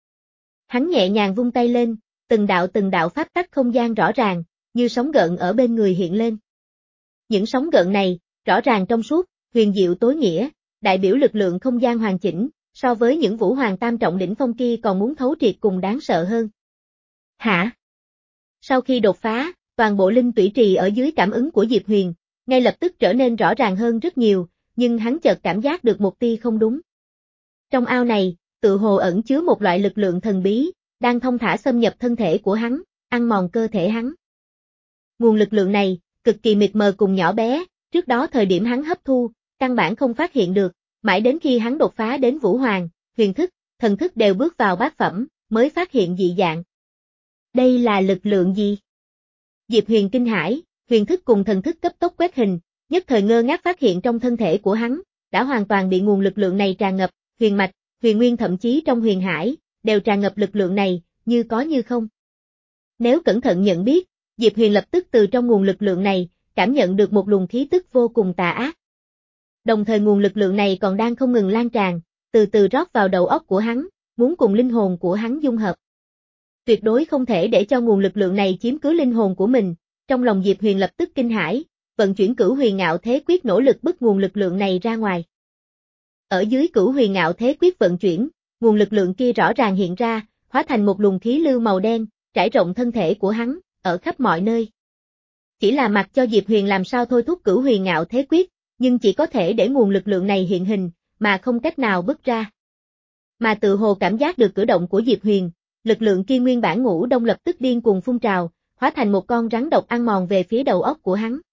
Speaker 1: Hắn nhẹ nhàng vung tay lên, từng đạo từng đạo pháp tắc không gian rõ ràng, như sóng gợn ở bên người hiện lên. Những sóng gợn này, rõ ràng trong suốt, huyền diệu tối nghĩa, đại biểu lực lượng không gian hoàn chỉnh, so với những Vũ Hoàng tam trọng đỉnh phong kia còn muốn thấu triệt cùng đáng sợ hơn. Hả? Sau khi đột phá, toàn bộ linh tủy trì ở dưới cảm ứng của Diệp Huyền, ngay lập tức trở nên rõ ràng hơn rất nhiều, nhưng hắn chợt cảm giác được một tia không đúng. Trong ao này, tự hồ ẩn chứa một loại lực lượng thần bí, đang thông thả xâm nhập thân thể của hắn, ăn mòn cơ thể hắn. Nguồn lực lượng này, cực kỳ mịt mờ cùng nhỏ bé, trước đó thời điểm hắn hấp thu, căn bản không phát hiện được, mãi đến khi hắn đột phá đến Vũ Hoàng, huyền thức, thần thức đều bước vào bát phẩm, mới phát hiện dị dạng. Đây là lực lượng gì? Diệp Huyền kinh hãi, huyền thức cùng thần thức cấp tốc quét hình, nhất thời ngơ ngác phát hiện trong thân thể của hắn, đã hoàn toàn bị nguồn lực lượng này tràn ngập, huyền mạch, huyền nguyên thậm chí trong huyền hải, đều tràn ngập lực lượng này, như có như không. Nếu cẩn thận nhận biết, Diệp Huyền lập tức từ trong nguồn lực lượng này, cảm nhận được một luồng khí tức vô cùng tà ác. Đồng thời nguồn lực lượng này còn đang không ngừng lan tràn, từ từ rót vào đầu óc của hắn, muốn cùng linh hồn của hắn dung hợp. Tuyệt đối không thể để cho nguồn lực lượng này chiếm cứ linh hồn của mình, trong lòng Diệp Huyền lập tức kinh hãi, vận chuyển Cửu Huyền Ngạo Thế Quyết nỗ lực bức nguồn lực lượng này ra ngoài. Ở dưới Cửu Huyền Ngạo Thế Quyết vận chuyển, nguồn lực lượng kia rõ ràng hiện ra, hóa thành một luồng khí lưu màu đen, trải rộng thân thể của hắn, ở khắp mọi nơi. Chỉ là mặc cho Diệp Huyền làm sao thôi thúc Cửu Huyền Ngạo Thế Quyết, nhưng chỉ có thể để nguồn lực lượng này hiện hình, mà không cách nào bức ra. Mà tự hồ cảm giác được cử động của Diệp Huyền, lực lượng kia nguyên bản ngũ đông lập tức điên cuồng phun trào, hóa thành một con rắn độc ăn mòn về phía đầu óc của hắn.